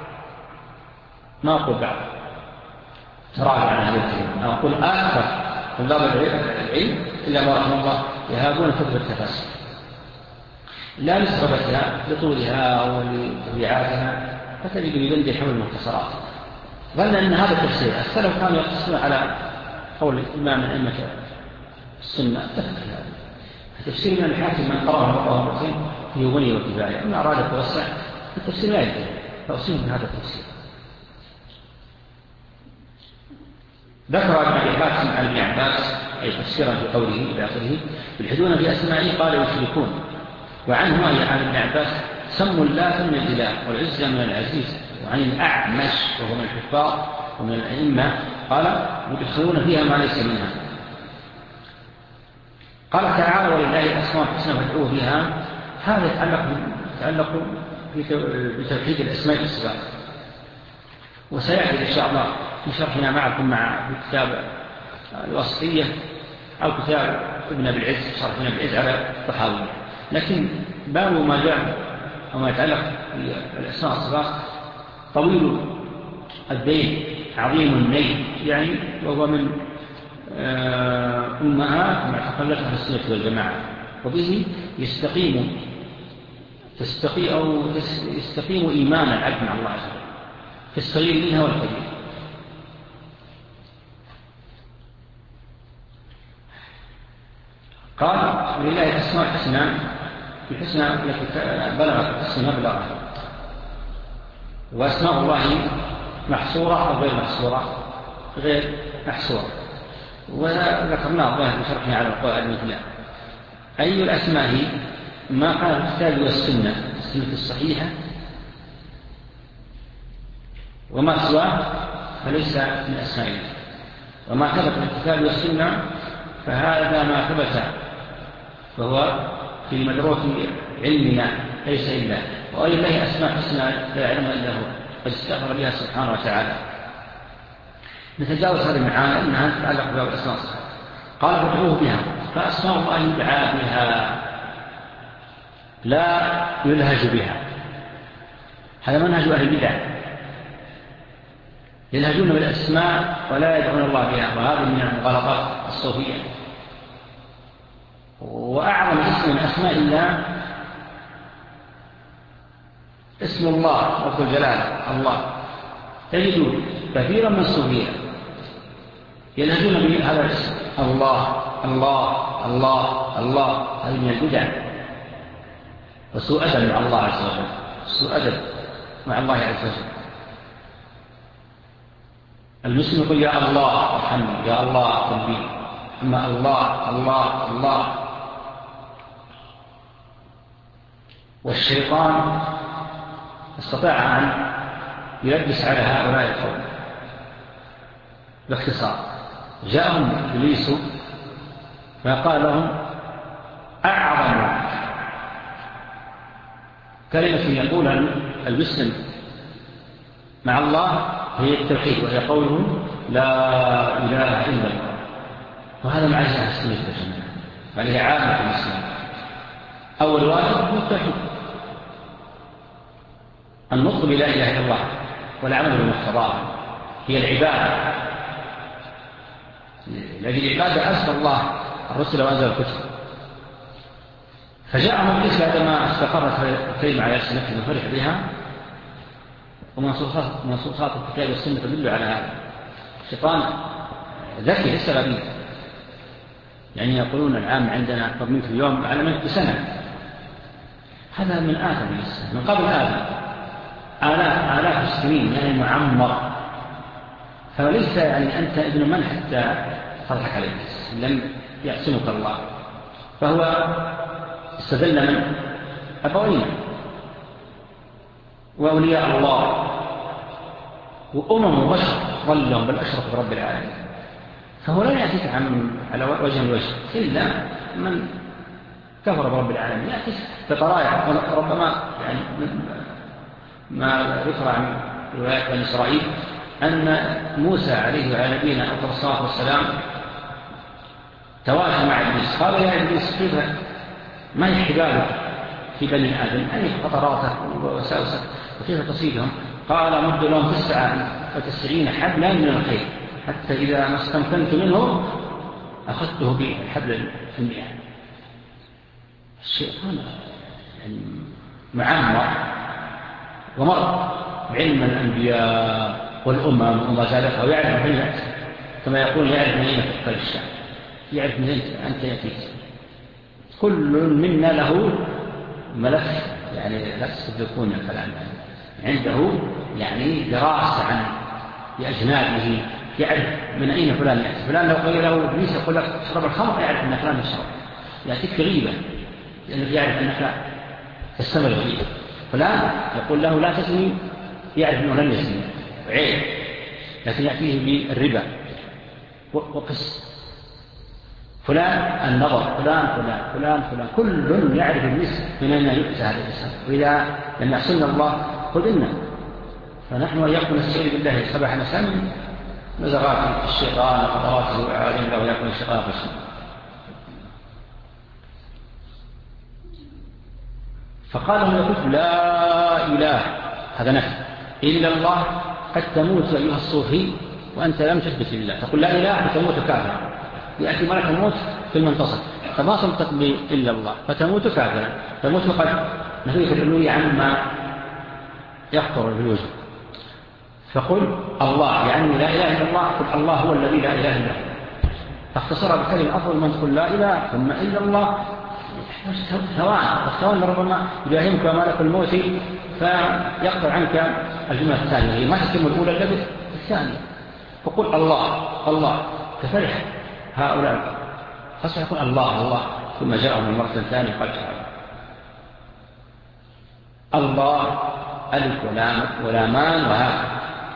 ما أقول بعض تراجع عن هذا الكلام، أنا أقول أكثر طلاب العلم إلا ما رحمه الله يهابون كتب التفاسير، لا لصعوبتها لطولها أو لطبيعاتها، فتجد ببند حول المختصرات ظن أن هذا التفسير. السلف كانوا يقصون على قول الإمام من أئمة السنة التفسير من الحاكم من قرأه مرة مرتين في غني وكفاية، أما أراد التوسع التفسير لا يجب توسيع من هذا التفسير. ذكر ابن أبي حاتم عن ابن عباس أي تفسيرا في قوله إلى آخره يلحدون في أسمائه قال يشركون، وعنه أي عن ابن عباس سموا اللات من الإله والعزة من العزيز، وعن الأعمش وهو من الحفاظ ومن الأئمة قال يدخلون فيها ما ليس منها. قال تعالى ولله الأسماء الحسنى فادعوه بها، هذا يتعلق يتعلق بتوحيد الأسماء والصفات، وسيأتي إن شاء الله في شرحنا معكم مع كتاب الوسطية أو كتاب ابن أبي العز شرح ابن أبي العز على الطحاوي. لكن باب ما جاء وما يتعلق بالأسماء والصفات طويل الدين عظيم النيل، يعني وهو من أمهات معتقدات أهل السنة والجماعة، وبه يستقيم تستقيم أو يستقيم إيمان العبد مع الله عز وجل في الصغير منها والكبير. قال ولله الأسماء الحسنى، في الحسنى التي بلغت الحسنى مبلغها، وأسماء الله محصورة أو غير محصورة غير محصورة، وذكرنا الله في شرحنا على القواعد المثلى. أي الأسماء هي ما قال الكتاب والسنة السنة الصحيحة، وما سواه فليس من أسماء الله، وما ثبت في الكتاب والسنة فهذا ما ثبت فهو في مدروك علمنا ليس إلا، وأي الله أسماء حسنى لا يعلم إلا هو قد استغفر بها سبحانه وتعالى. نتجاوز هذه المعاني أنها تتعلق بها الأسماء الصحيحة. قال فادعوه بها، فأسماء الله يدعى بها لا يلهج بها، هذا منهج أهل البدع، يلهجون بالأسماء ولا يدعون الله بها، وهذا من الغلطات الصوفية. وأعظم اسم من أسماء الله اسم الله رب الجلال الله، تجدون كثيرا من الصوفية يلهجون بهذا الاسم الله الله الله الله، هذه من البدع وسوء أدب مع الله عز وجل، سوء أدب مع الله عز وجل. المسلم يقول يا الله ارحمني يا الله قلبي، أما الله الله الله. والشيطان استطاع أن يلبس على هؤلاء القوم باختصار. جاءهم إبليس فقال لهم أعظم كلمة يقولها المسلم مع الله هي التوحيد، وهي قوله لا إله إلا الله، وهذا مع أجل السنة والجماعة، وهي عامة المسلمين. أول واجب هو التوحيد، النطق بلا إله إلا الله والعمل بمقتضاها، هي العبادة. لأجل العبادة أرسل الله الرسل وأنزل الكتب، فجاءهم الإبليس بعدما استقرت الكلمة على ألسنتهم وفرح بها، ومنصوصات الكتاب والسنة تدل على هذا. الشيطان ذكي ليس غبي، يعني يقولون العام عندنا أكبر منك اليوم على منك بسنة، هذا من آدم من قبل آدم آلاف آلاف السنين، يعني معمر، فليس يعني أنت ابن من حتى تضحك عليه، لم يعصمك الله. فهو استدل من أبوين وأولياء الله وأمم وبشر ضلهم بل أشرف برب العالمين، فهو لا يأتيك عن على وجه الوجه إلا من كفر برب العالمين، يأتيك بطرائع. ربما يعني ما ذكر عن روايات بني إسرائيل أن موسى عليه وعلى نبينا أفضل الصلاة والسلام تواجه مع إبليس، قال يا إبليس كيف ما هي حبالك في بني آدم، أي خطراتك ووساوسك وكيف تصيدهم؟ قال مد لهم تسعة وتسعين حبلا من الخير حتى إذا ما استمكنت منه أخذته بالحبل في المئة. الشيطان يعني معمر ومر علم الأنبياء والأمم وما زالت، أو يعرف من يأتي، كما يقول يعرف من أين تقتل الشام، يعرف من أنت يأتيك. كل منا له ملف، يعني لا تستدركون الكلام يعني عنده يعني دراسة عن بأجنابه، يعرف من أين فلان يأتي. فلان لو قيل له إبليس يقول لك اشرب الخمر، يعرف أن فلان يشرب، يأتيك غيبة لأنه يعرف أنك تستمر فيه. فلان يقول له لا تزني، يعرف أنه لن يزني عيب، لكن يأتيه بالربا وقس. فلان النظر، فلان فلان فلان فلان كل يعرف النسب من أين يؤتى هذا الإنسان، وإذا لم يحسن الله خذلنا. فنحن وإياكم نستعين بالله سبحانه وتعالى من نزغات الشيطان وقدراته وعالم له وإياكم الشيطان فشل. فقال لهم يقول لا إله، هذا نفي، إلا الله، قد تموت أيها الصوفي وأنت لم تثبت لله، تقول لا إله فتموت كافرا، يأتي ملك الموت في المنتصف، فما تنطق إلا الله فتموت كافرا، تموت قد نفيك الألوهية عما يخطر بالوجه. فقل الله يعني لا إله إلا الله، قل الله هو الذي لا إله إلا هو. فاختصرها بكلمة أفضل من تقول لا إله ثم إلا الله ثوان، والثوان ربما يداهمك ملك الموت فيقطع عنك الجملة الثانية، هي ما تتم الأولى إلا الثانية. فقل الله الله، ففرح هؤلاء فصح يقول الله الله، ثم جاءهم مرة ثانية قال تعالى الله ألف ولامان وهذا،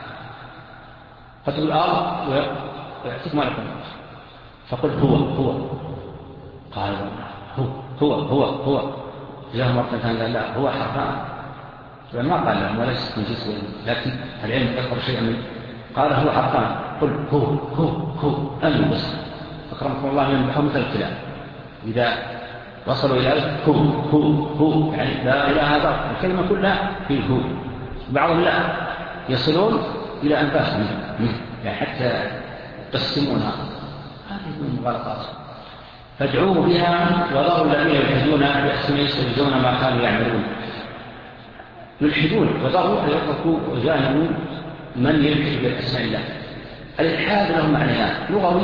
فتقول الله ويعطيك ملك الموت، فقل هو هو، قال هو هو هو هو، جاءهم مرة ثانية قال لا هو حرفان، فما قال لهم ولا من جسم، لكن العلم أكبر شيئا منه، قال هو حرفان، قل هو هو هو أمن بس أكرمكم الله من بحوم مثل الكلام، إذا وصلوا إلى هو هو هو يعني لا إله هذا الكلمة كلها في هو، بعضهم لا يصلون إلى أنفاسهم يعني حتى يقسمونها، هذه من المغالطات. فادعوه بها وذروا الذين يلحدون بأسمائه يستجزون ما كانوا يعملون. يلحدون وذروا يتركوا وجانبوا من يلحد بأسماء الله. الإلحاد له معنيان، لغوي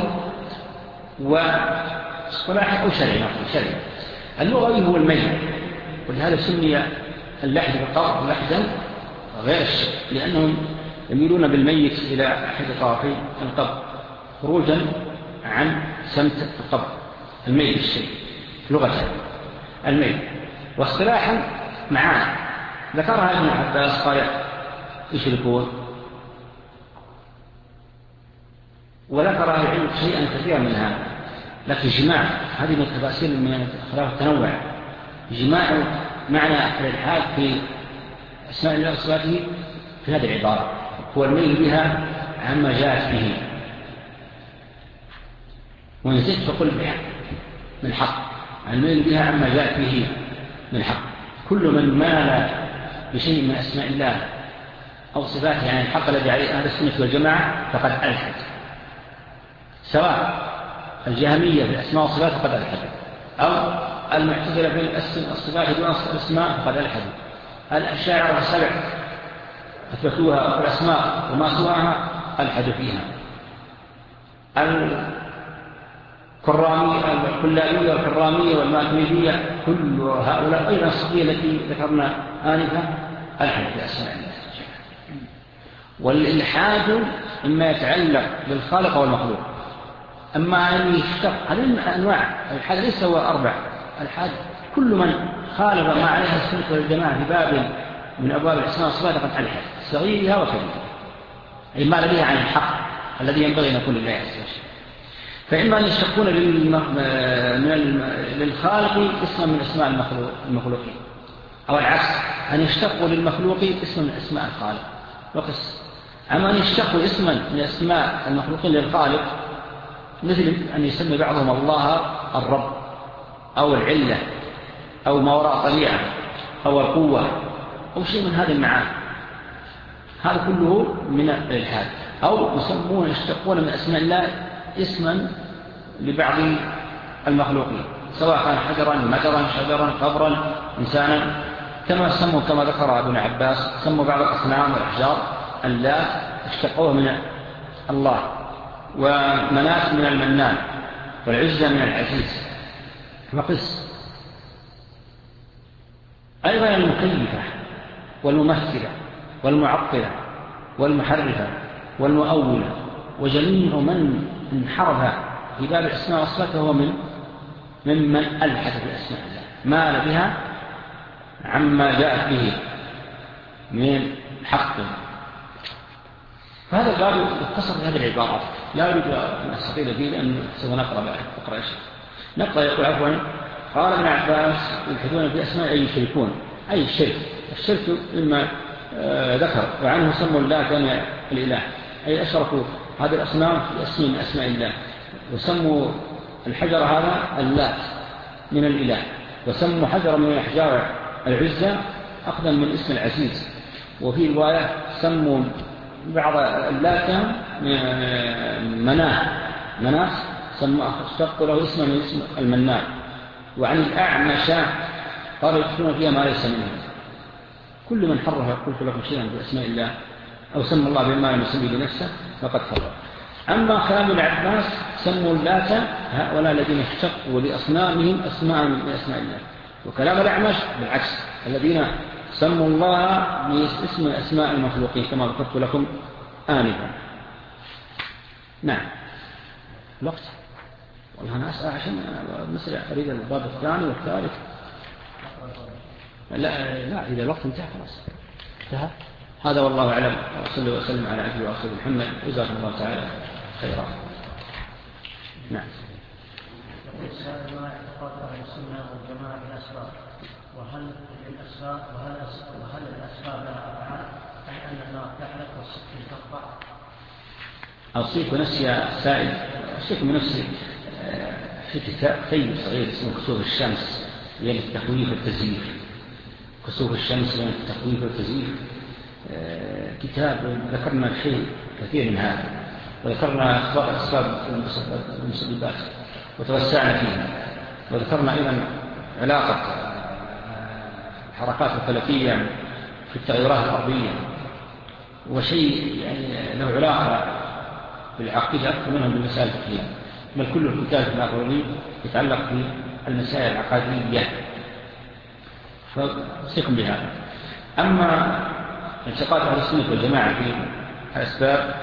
واصطلاحي أو شرعي. شرعي اللغوي هو الميل، ولهذا سمي اللحد بالقبر لحدا غير الشرك، لأنهم يميلون بالميت إلى أحد طرفي القبر خروجا عن سمت القبر. الميل الشيء لغة الميل، واصطلاحا معاني ذكرها ابن عباس قال يشركون، وذكر أهل العلم شيئا كثيرا من هذا، لكن جماع هذه من التفاسير من خلاف التنوع، جماع معنى الإلحاد في أسماء الله وصفاته في هذه العبارة هو الميل بها عما جاءت به، ونزلت فقل بها من حق، الميل بها عما جاءت به من حق. كل من مال بشيء من أسماء الله أو صفاته يعني الحق الذي عليه أهل السنة والجماعة فقد ألحد، سواء الجهمية في الأسماء والصفات فقد ألحدوا، أو المعتزلة في الصفات دون الأسماء فقد ألحدوا، الأشاعرة السبع أثبتوها في الأسماء وما سواها ألحدوا فيها، الكرامية الكلابية والكرامية والماتريدية كل هؤلاء أيضا الصفية التي ذكرنا آنفا ألحدوا في أسماء الله. والإلحاد إما يتعلق بالخالق والمخلوق، أما أن يشتق هذه أنواع الإلحاد ليس هو أربع. الإلحاد كل من خالف ما عليها السنة والجماعة في باب من أبواب الأسماء والصفات فقد ألحد صغيرها وكبيرها، أي ما لديها عن الحق الذي ينبغي أن يكون لله عز وجل. فإما أن يشتقون للخالق اسما من أسماء المخلوقين، أو العكس أن يشتقوا للمخلوق اسما من أسماء الخالق وقس. أما أن يشتقوا اسما من أسماء المخلوقين للخالق مثل أن يسمي بعضهم الله الرب أو العلة أو ما وراء طبيعة أو القوة أو شيء من هذه المعاني، هذا كله من الإلحاد. أو يسمون يشتقون من أسماء الله اسما لبعض المخلوقين سواء كان حجرا مجرا شجرا قبرا إنسانا، كما سموا كما ذكر ابن عباس سموا بعض الأصنام والأحجار اللات اشتقوه من الله، ومناة من المنان، والعزة من العزيز. وقس أيضا المكيفة والممثلة والمعطلة والمحرفة والمؤولة، وجميع من انحرف في باب الأسماء والصفات فهو من ممن ألحد في أسماء الله، مال بها عما جاءت به من حق. فهذا الباب يختصر في هذه العبارات، لا أريد أن أستطيل فيه لأن سوف نقرأ بعد أقرأ شيء نقرأ. يقول عفوا: قال ابن عباس: يلحدون في أسماء أي يشركون، أي الشرك. الشرك مما ذكر، وعنه سموا الله كان الإله، أي أشركوا هذه الأصنام في اسم من أسماء الله، وسموا الحجر هذا اللات من الإله، وسموا حجر من الأحجار العزة أخذا من اسم العزيز. وفي رواية سموا بعض اللات مناه مناه سموا اشتقوا له اسما من اسم المنان. وعن الأعمش قالوا يدخلون فيها ما ليس منه. كل من حرف قلت لكم شيئا بأسماء الله أو سمى الله بما لم يسمي بنفسه فقد حرف. أما كلام العباس سموا اللات هؤلاء الذين اشتقوا لأصنامهم أسماء من أسماء الله. وكلام الأعمش بالعكس، الذين سموا الله باسم أسماء المخلوقين كما ذكرت لكم آنفا. نعم. الوقت والله أنا أسأل عشان مسرع أريد الباب الثاني والثالث. لا لا إذا الوقت انتهى خلاص انتهى. هذا والله أعلم، وصلى وسلم على عبده ورسوله محمد، جزاكم الله تعالى خيرا. نعم. يقول السائل: ما اعتقاد أهل السنة والجماعة بالأسباب؟ وهل الأسباب وهل وهل الأسباب لها أفعال؟ أي أن النار تحرق والسكين تقطع؟ أوصيك نفسي يا سائل، أوصيك نفسي في كتاب طيب صغير اسمه كسوف الشمس بين التخويف والتزييف. كسوف الشمس بين التخويف والتزييف كتاب ذكرنا شيء كثير من هذا، وذكرنا أسباب المسببات وتوسعنا فيها، وذكرنا أيضا علاقة الحركات الفلكية في التغيرات الأرضية، وشيء يعني له علاقة بالعقيدة أكثر منهم بالمسائل الفقهية، بل كل الكتاب الآخرين يتعلق بالمسائل العقائدية، فأوصيكم بهذا. أما اعتقاد أهل السنة والجماعة في الأسباب،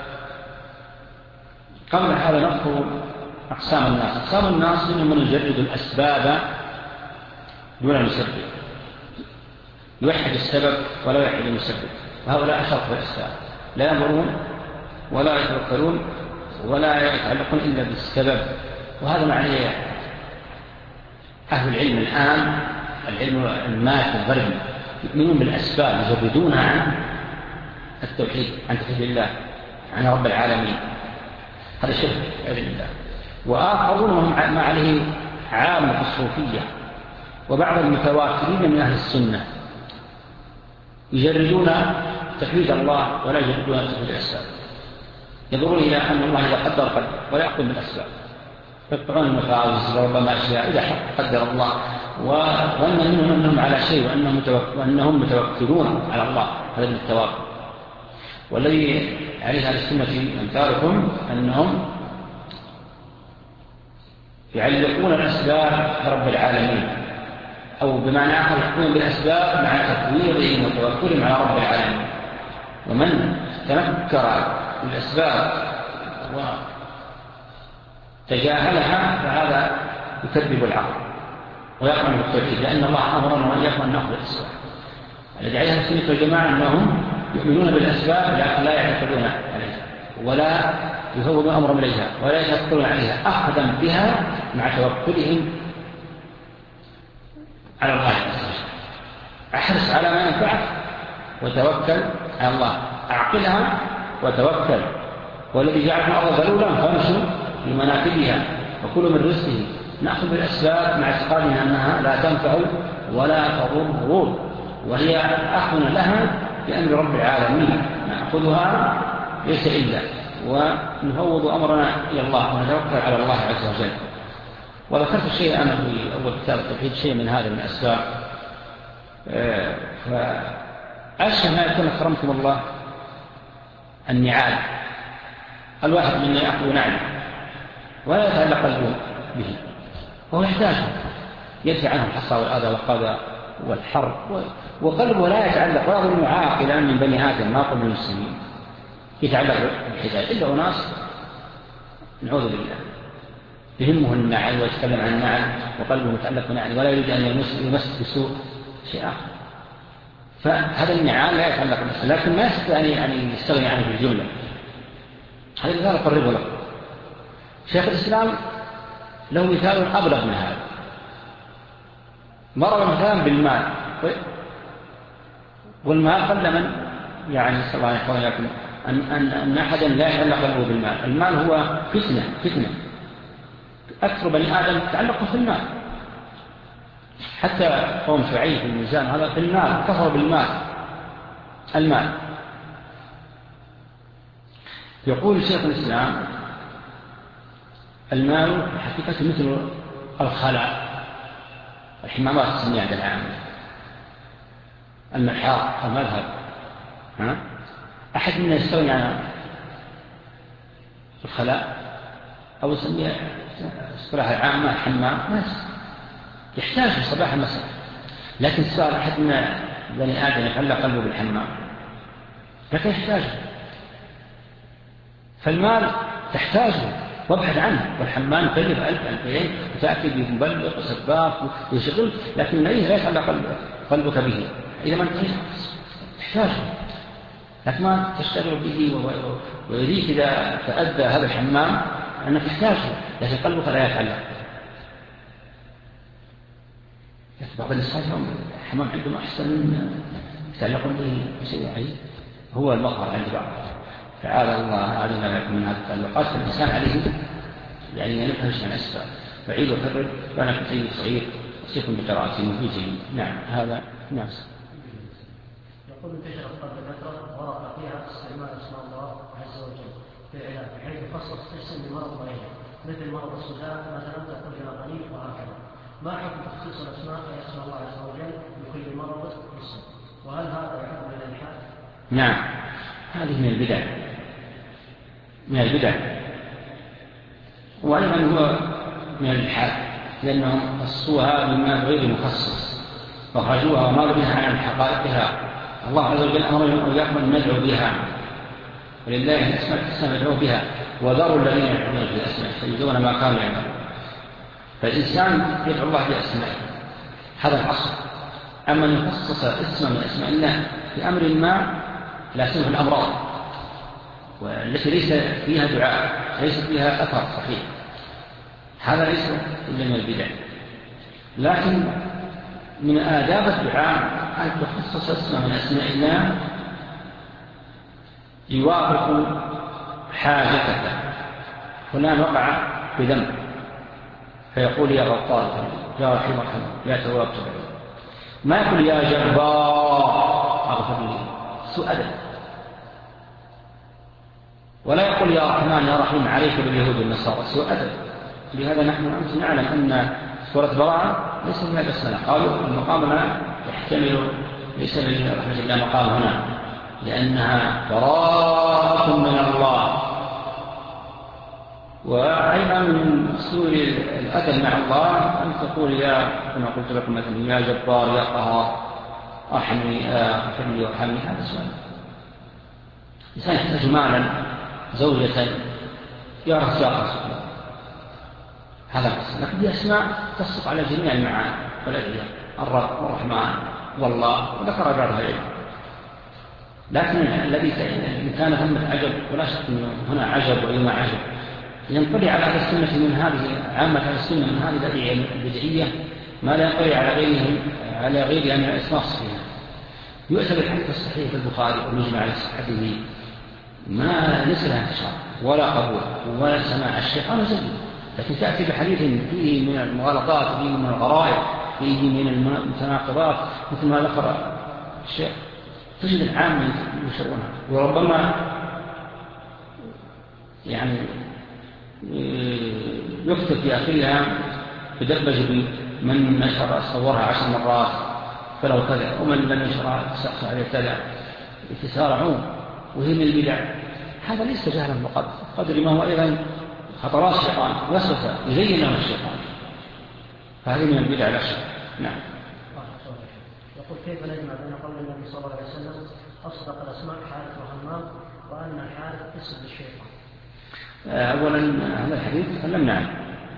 قبل هذا نذكر أقسام الناس. أقسام الناس منهم من يجرد الأسباب دون المسبب، يوحد السبب ولا يوحد المسبب، وهؤلاء أشرف بالأسباب، لا ينظرون ولا يتوكلون ولا يتعلقون إلا بالسبب. وهذا معنى أهل العلم الآن، العلم المادي الغربي، يؤمنون بالأسباب، يجردونها عن التوحيد، عن توحيد الله، عن رب العالمين. هذا شرك بإذن الله. وآخرون هم ما عليه عامة الصوفية وبعض المتواترين من أهل السنة يجردون توحيد الله ولا يجردون توحيد الأسباب، ينظرون إلى أن الله إذا قدر قدر ولا يقوم بالأسباب، يقطعون المفاوز وربما أشياء إذا حق قدر الله، وأن منهم أنهم على شيء وأنهم, وأنهم متوكلون على الله. هذا من التوكل. والذي عليه أهل السنة أمثالكم أنهم يعلقون الأسباب برب العالمين، أو بمعنى آخر يحكمون بالأسباب مع تفويضهم وتوكلهم على رب العالمين. ومن تنكر الأسباب وتجاهلها فهذا يكذب العقل ويقع بالتوحيد، لأن الله أمرنا وإياكم أن نأخذ الأسباب. الذي عليها السنة والجماعة أنهم يؤمنون بالأسباب لكن لا يعتقدون عليها ولا يفوضون أمرهم إليها ولا يتوكلون عليها، أخذا بها مع توكلهم على الله عز وجل. احرص على ما ينفعك وتوكل على الله، أعقلها وتوكل. والذي جعلكم الأرض ذلولا فامشوا في مناكبها وكلوا من رزقه. نأخذ بالأسباب مع اعتقادنا أنها لا تنفع ولا تضر، وهي أخذ لها بأمر رب العالمين، نأخذها ليس إلا ونفوض أمرنا إلى الله ونتوكل على الله عز وجل. وذكرت شيء أنا في أول كتاب التوحيد شيء من هذا من الأسباب. فأشهر ما يكون أكرمكم الله النعال، الواحد منا يأخذ نعل ولا يتعلق قلبه به، وهو يحتاج يدفع عنه الحصى والأذى والقذى والحر، وقلبه لا يتعلق، ولا يظن عاقلا من بني آدم ما أقول من المسلمين يتعلق بالحجاب إلا أناس نعوذ بالله يهمه النعل ويتكلم عن النعل وقلبه متعلق بنعل ولا يريد أن يمس بسوء شيء آخر. فهذا النعال لا يتعلق بالسوء، لكن ما يستطيع أن يستغني عنه في الجملة. هذا مثال أقربه لكم. شيخ الإسلام له مثال أبلغ من هذا، ضرب مثلا بالمال، والمال قل من يعني صلى الله عليه وسلم أن, أن, أن أحدا لا يتعلق قلبه بالمال. المال هو فتنة فتنة أكثر بني آدم تعلقوا في المال، حتى قوم شعيب في الميزان هذا في المال، كفر بالمال. المال يقول شيخ الإسلام المال حقيقة مثل الخلاء، الحمامات تسميها عند العام، المرحاض، المذهب. ها؟ أحد منا يستغني عن الخلاء أو يسميها اصطلاح العامة الحمام، ناس يحتاج في صباح المساء. لكن سؤال أحد من بني آدم يتعلق قلبه بالحمام، لكن يحتاجه. فالمال تحتاجه وابحث عنه، والحمام يكلف ألف ألفين وتأتي بمبلغ وسباك ويشغل، لكن ليس لا يتعلق قلبك به إذا ما انتهيت تحتاجه، لكن ما تشتغل به ويريك إذا تأذى هذا الحمام أنك تحتاجه، لكن قلبك لا يتعلق. بعض الناس الحمام عندهم أحسن من يتعلقون به بشيء عجيب، هو المظهر عند بعض. تعالى الله علينا لكم من هذه التعلقات، فالإنسان عليه يعني ينفهش عن أسفل بعيد وفرد، فأنا كتير صغير وصيكم بقراءتي مفيد. نعم هذا ناس يقول انتشر قبل فترة ورق فيها استعمال اسم الله عز وجل في العلاج، بحيث يخصص اسم لمرض غيره، مثل مرض السودان مثلا تقول إلى قليل وهكذا. ما حكم تخصيص الأسماء أي اسم الله عز وجل لكل مرض اسم، وهل هذا يحكم بالإلحاد؟ نعم، هذه من البدع من البدع وأيضا هو من الإلحاد، لأنهم خصوها بما غير مخصص وخرجوها وما بها عن حقائقها. الله عز وجل أمر وإياكم أن ندعو بها، ولله الأسماء الحسنى ندعو بها، وذروا الذين يدعون بالأسماء سيجزون ما كانوا يعملون. فالإنسان يدعو الله بأسمائه، هذا الأصل. أما أن يخصص اسما من أسماء الله في أمر ما لا سمح الأمراض والتي ليس فيها دعاء، ليس فيها أثر صحيح، هذا ليس إلا من البدع. لكن من آداب الدعاء أن تخصص اسما من أسماء الله يوافق حاجتك. فلان وقع بذنب فيقول يا غفار يا رحيم ارحم يا تواب تب، ما يقول يا جبار اغفر لي، سوء أدب. ولا يقول يا رحمن يا رحيم عليك باليهود والنصارى، سوء أدب. لهذا نحن أنت نعلم أن سورة براءة ليس من الأسماء، قالوا المقام لا يحتمل ليس لرحمة الله مقام هنا، لأنها براءة من الله. وأيضا من سوء الأدب مع الله أن تقول يا كما قلت لكم مثلا يا جبار يا قهار أرحمني أغفر لي وارحمني، هذا سؤال. إنسان يحتاج مالا زوجة يا رزاق، هذا القسم. لكن دي أسماء تصدق على جميع المعاني والأدعية، الرب والرحمن والله، وذكر بعضها العلم. لكن الذي كان ثمة عجب، ولا شك أنه هنا عجب وإما عجب، ينطلي على هذا السنة من هذه عامة هذا السنة من هذه الأدعية البدعية ما لا ينطلي على غيرهم على غيرها من الأسماء الصحيحة. يؤتى بالحديث الصحيح في البخاري ومجمع على صحته ما ليس لها انتشار ولا قبول ولا سماع، الشيطان يزيد. لكن تأتي بحديث فيه من المغالطات، فيه من الغرائب، فيه من المتناقضات، مثل ما ذكر الشيخ، تجد العام يشرونها. وربما يعني يكتب في آخرها بدبج من نشر صورها عشر مرات فلو كذا، ومن لم يشرها تسقط عليه كذا، يتسارعون. وهي من البدع هذا ليس جهلا فقط، قدر ما هو أيضا خطرات الشيطان وسوسة يزين لهم الشيطان، فهذه من البدع لا شك. نعم. يقول كيف نجمع بين قول النبي صلى الله عليه وسلم أصدق الأسماء حارث وهمام وأن الحارث اسم الشيطان؟ أولا هذا الحديث تكلمنا عنه.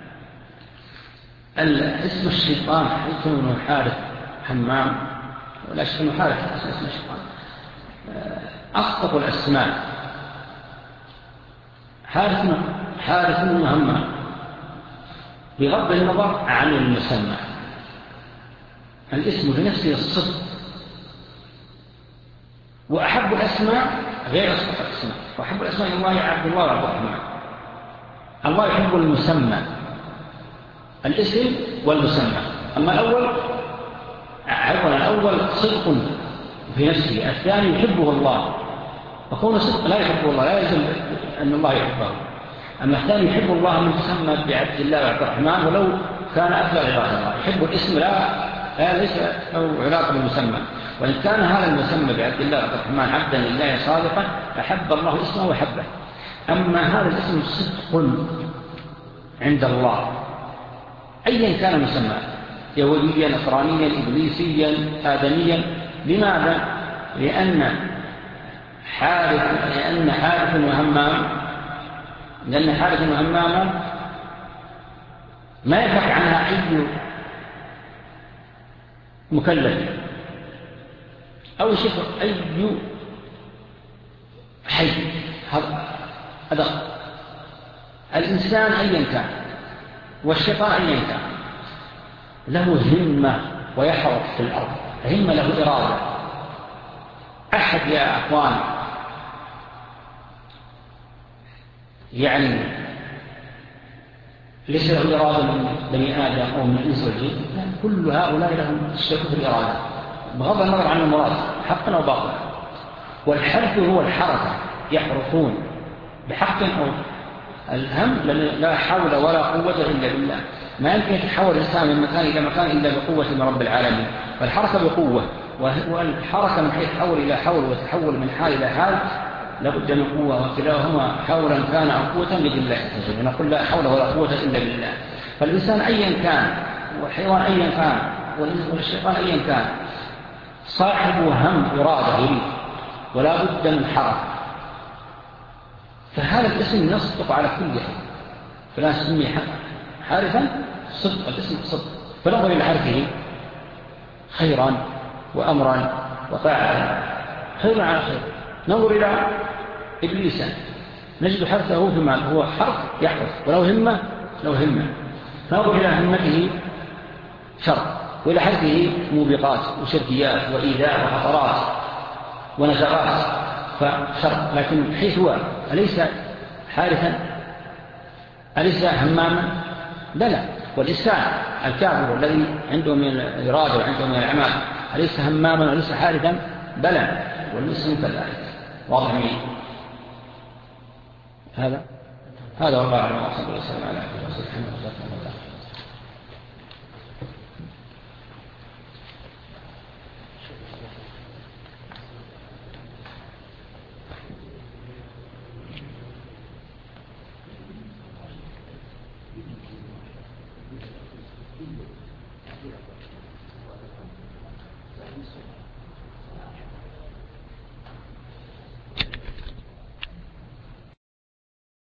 اسم الشيطان حيث أنه حارث همام ولا شك أنه حارث اسم الشيطان أصدق الأسماء حارث حارث وهمام بغض النظر عن المسمى. الاسم في نفسه الصدق، وأحب الأسماء غير أصدق الأسماء، وأحب الأسماء الله عبد الله وعبد الرحمن. الله يحب المسمى، الاسم والمسمى. أما الأول عفوا الأول صدق في نفسه، الثاني يحبه الله، وكون صدق لا يحبه الله لا يلزم أن الله يحبه. أما الثاني يحب الله من تسمى بعبد الله وعبد الرحمن ولو كان أفضل عباد الله، يحب الاسم لا لا ليس له علاقة بالمسمى. وإن كان هذا المسمى بعبد الله وعبد الرحمن عبدا لله صادقا أحب الله اسمه وحبه. أما هذا الاسم صدق عند الله أيا كان مسمى، يهوديا نصرانيا إبليسيا آدميا. لماذا؟ لأن حارث لأن حارث وهمام لأن حارث وهمام ما يفك عنها أي مكلف أو شفر أي حي. هذا الإنسان أيا كان والشيطان أيا كان له همة ويحرق في الأرض، همة له إرادة. أحد يا أخوان يعني ليس له إرادة من بني آدم أو من الإنس والجن، كل هؤلاء لهم الشرك في الإرادة بغض النظر عن المراد حقا أو باطلا. والحرف هو الحركة، يحرقون بحق أو الهم، لأن لا حول ولا قوة إلا بالله. ما يمكن يتحول الإنسان من مكان إلى مكان إلا بقوة من رب العالمين. فالحركة بقوة، والحركة من حيث حول إلى حول وتحول من حال إلى حال لابد من قوة، وكلاهما حولا كان أو قوة بالله. نقول لا حول ولا قوة إلا بالله. فالإنسان أيا كان والحيوان أيا كان والشيطان أيا كان صاحب هم إرادة يريد ولا بد من حركة، فهذا الاسم يصدق على كل شيء. فلا نسميه حارثا صدق، الاسم صدق. فنظر إلى حرفه خيرا وأمرا وطاعة، خير على خير. ننظر إلى إبليس نجد حرفه في مال، هو حرف يحرف، ولو همة لو همة. ننظر إلى همته شر، وإلى حرفه موبقات وشركيات وإيذاء وخطرات ونزغات فشر. لكن حيث هو أليس حارثا؟ أليس هماما؟ بلى. والإنسان الكافر الذي عنده من الإرادة وعنده من الأعمال أليس هماما وليس حارثا؟ بلى. والمسلم كذلك. واضح منه هذا هذا والله أعلم. وصلى الله وسلم على عبده ورسوله محمد.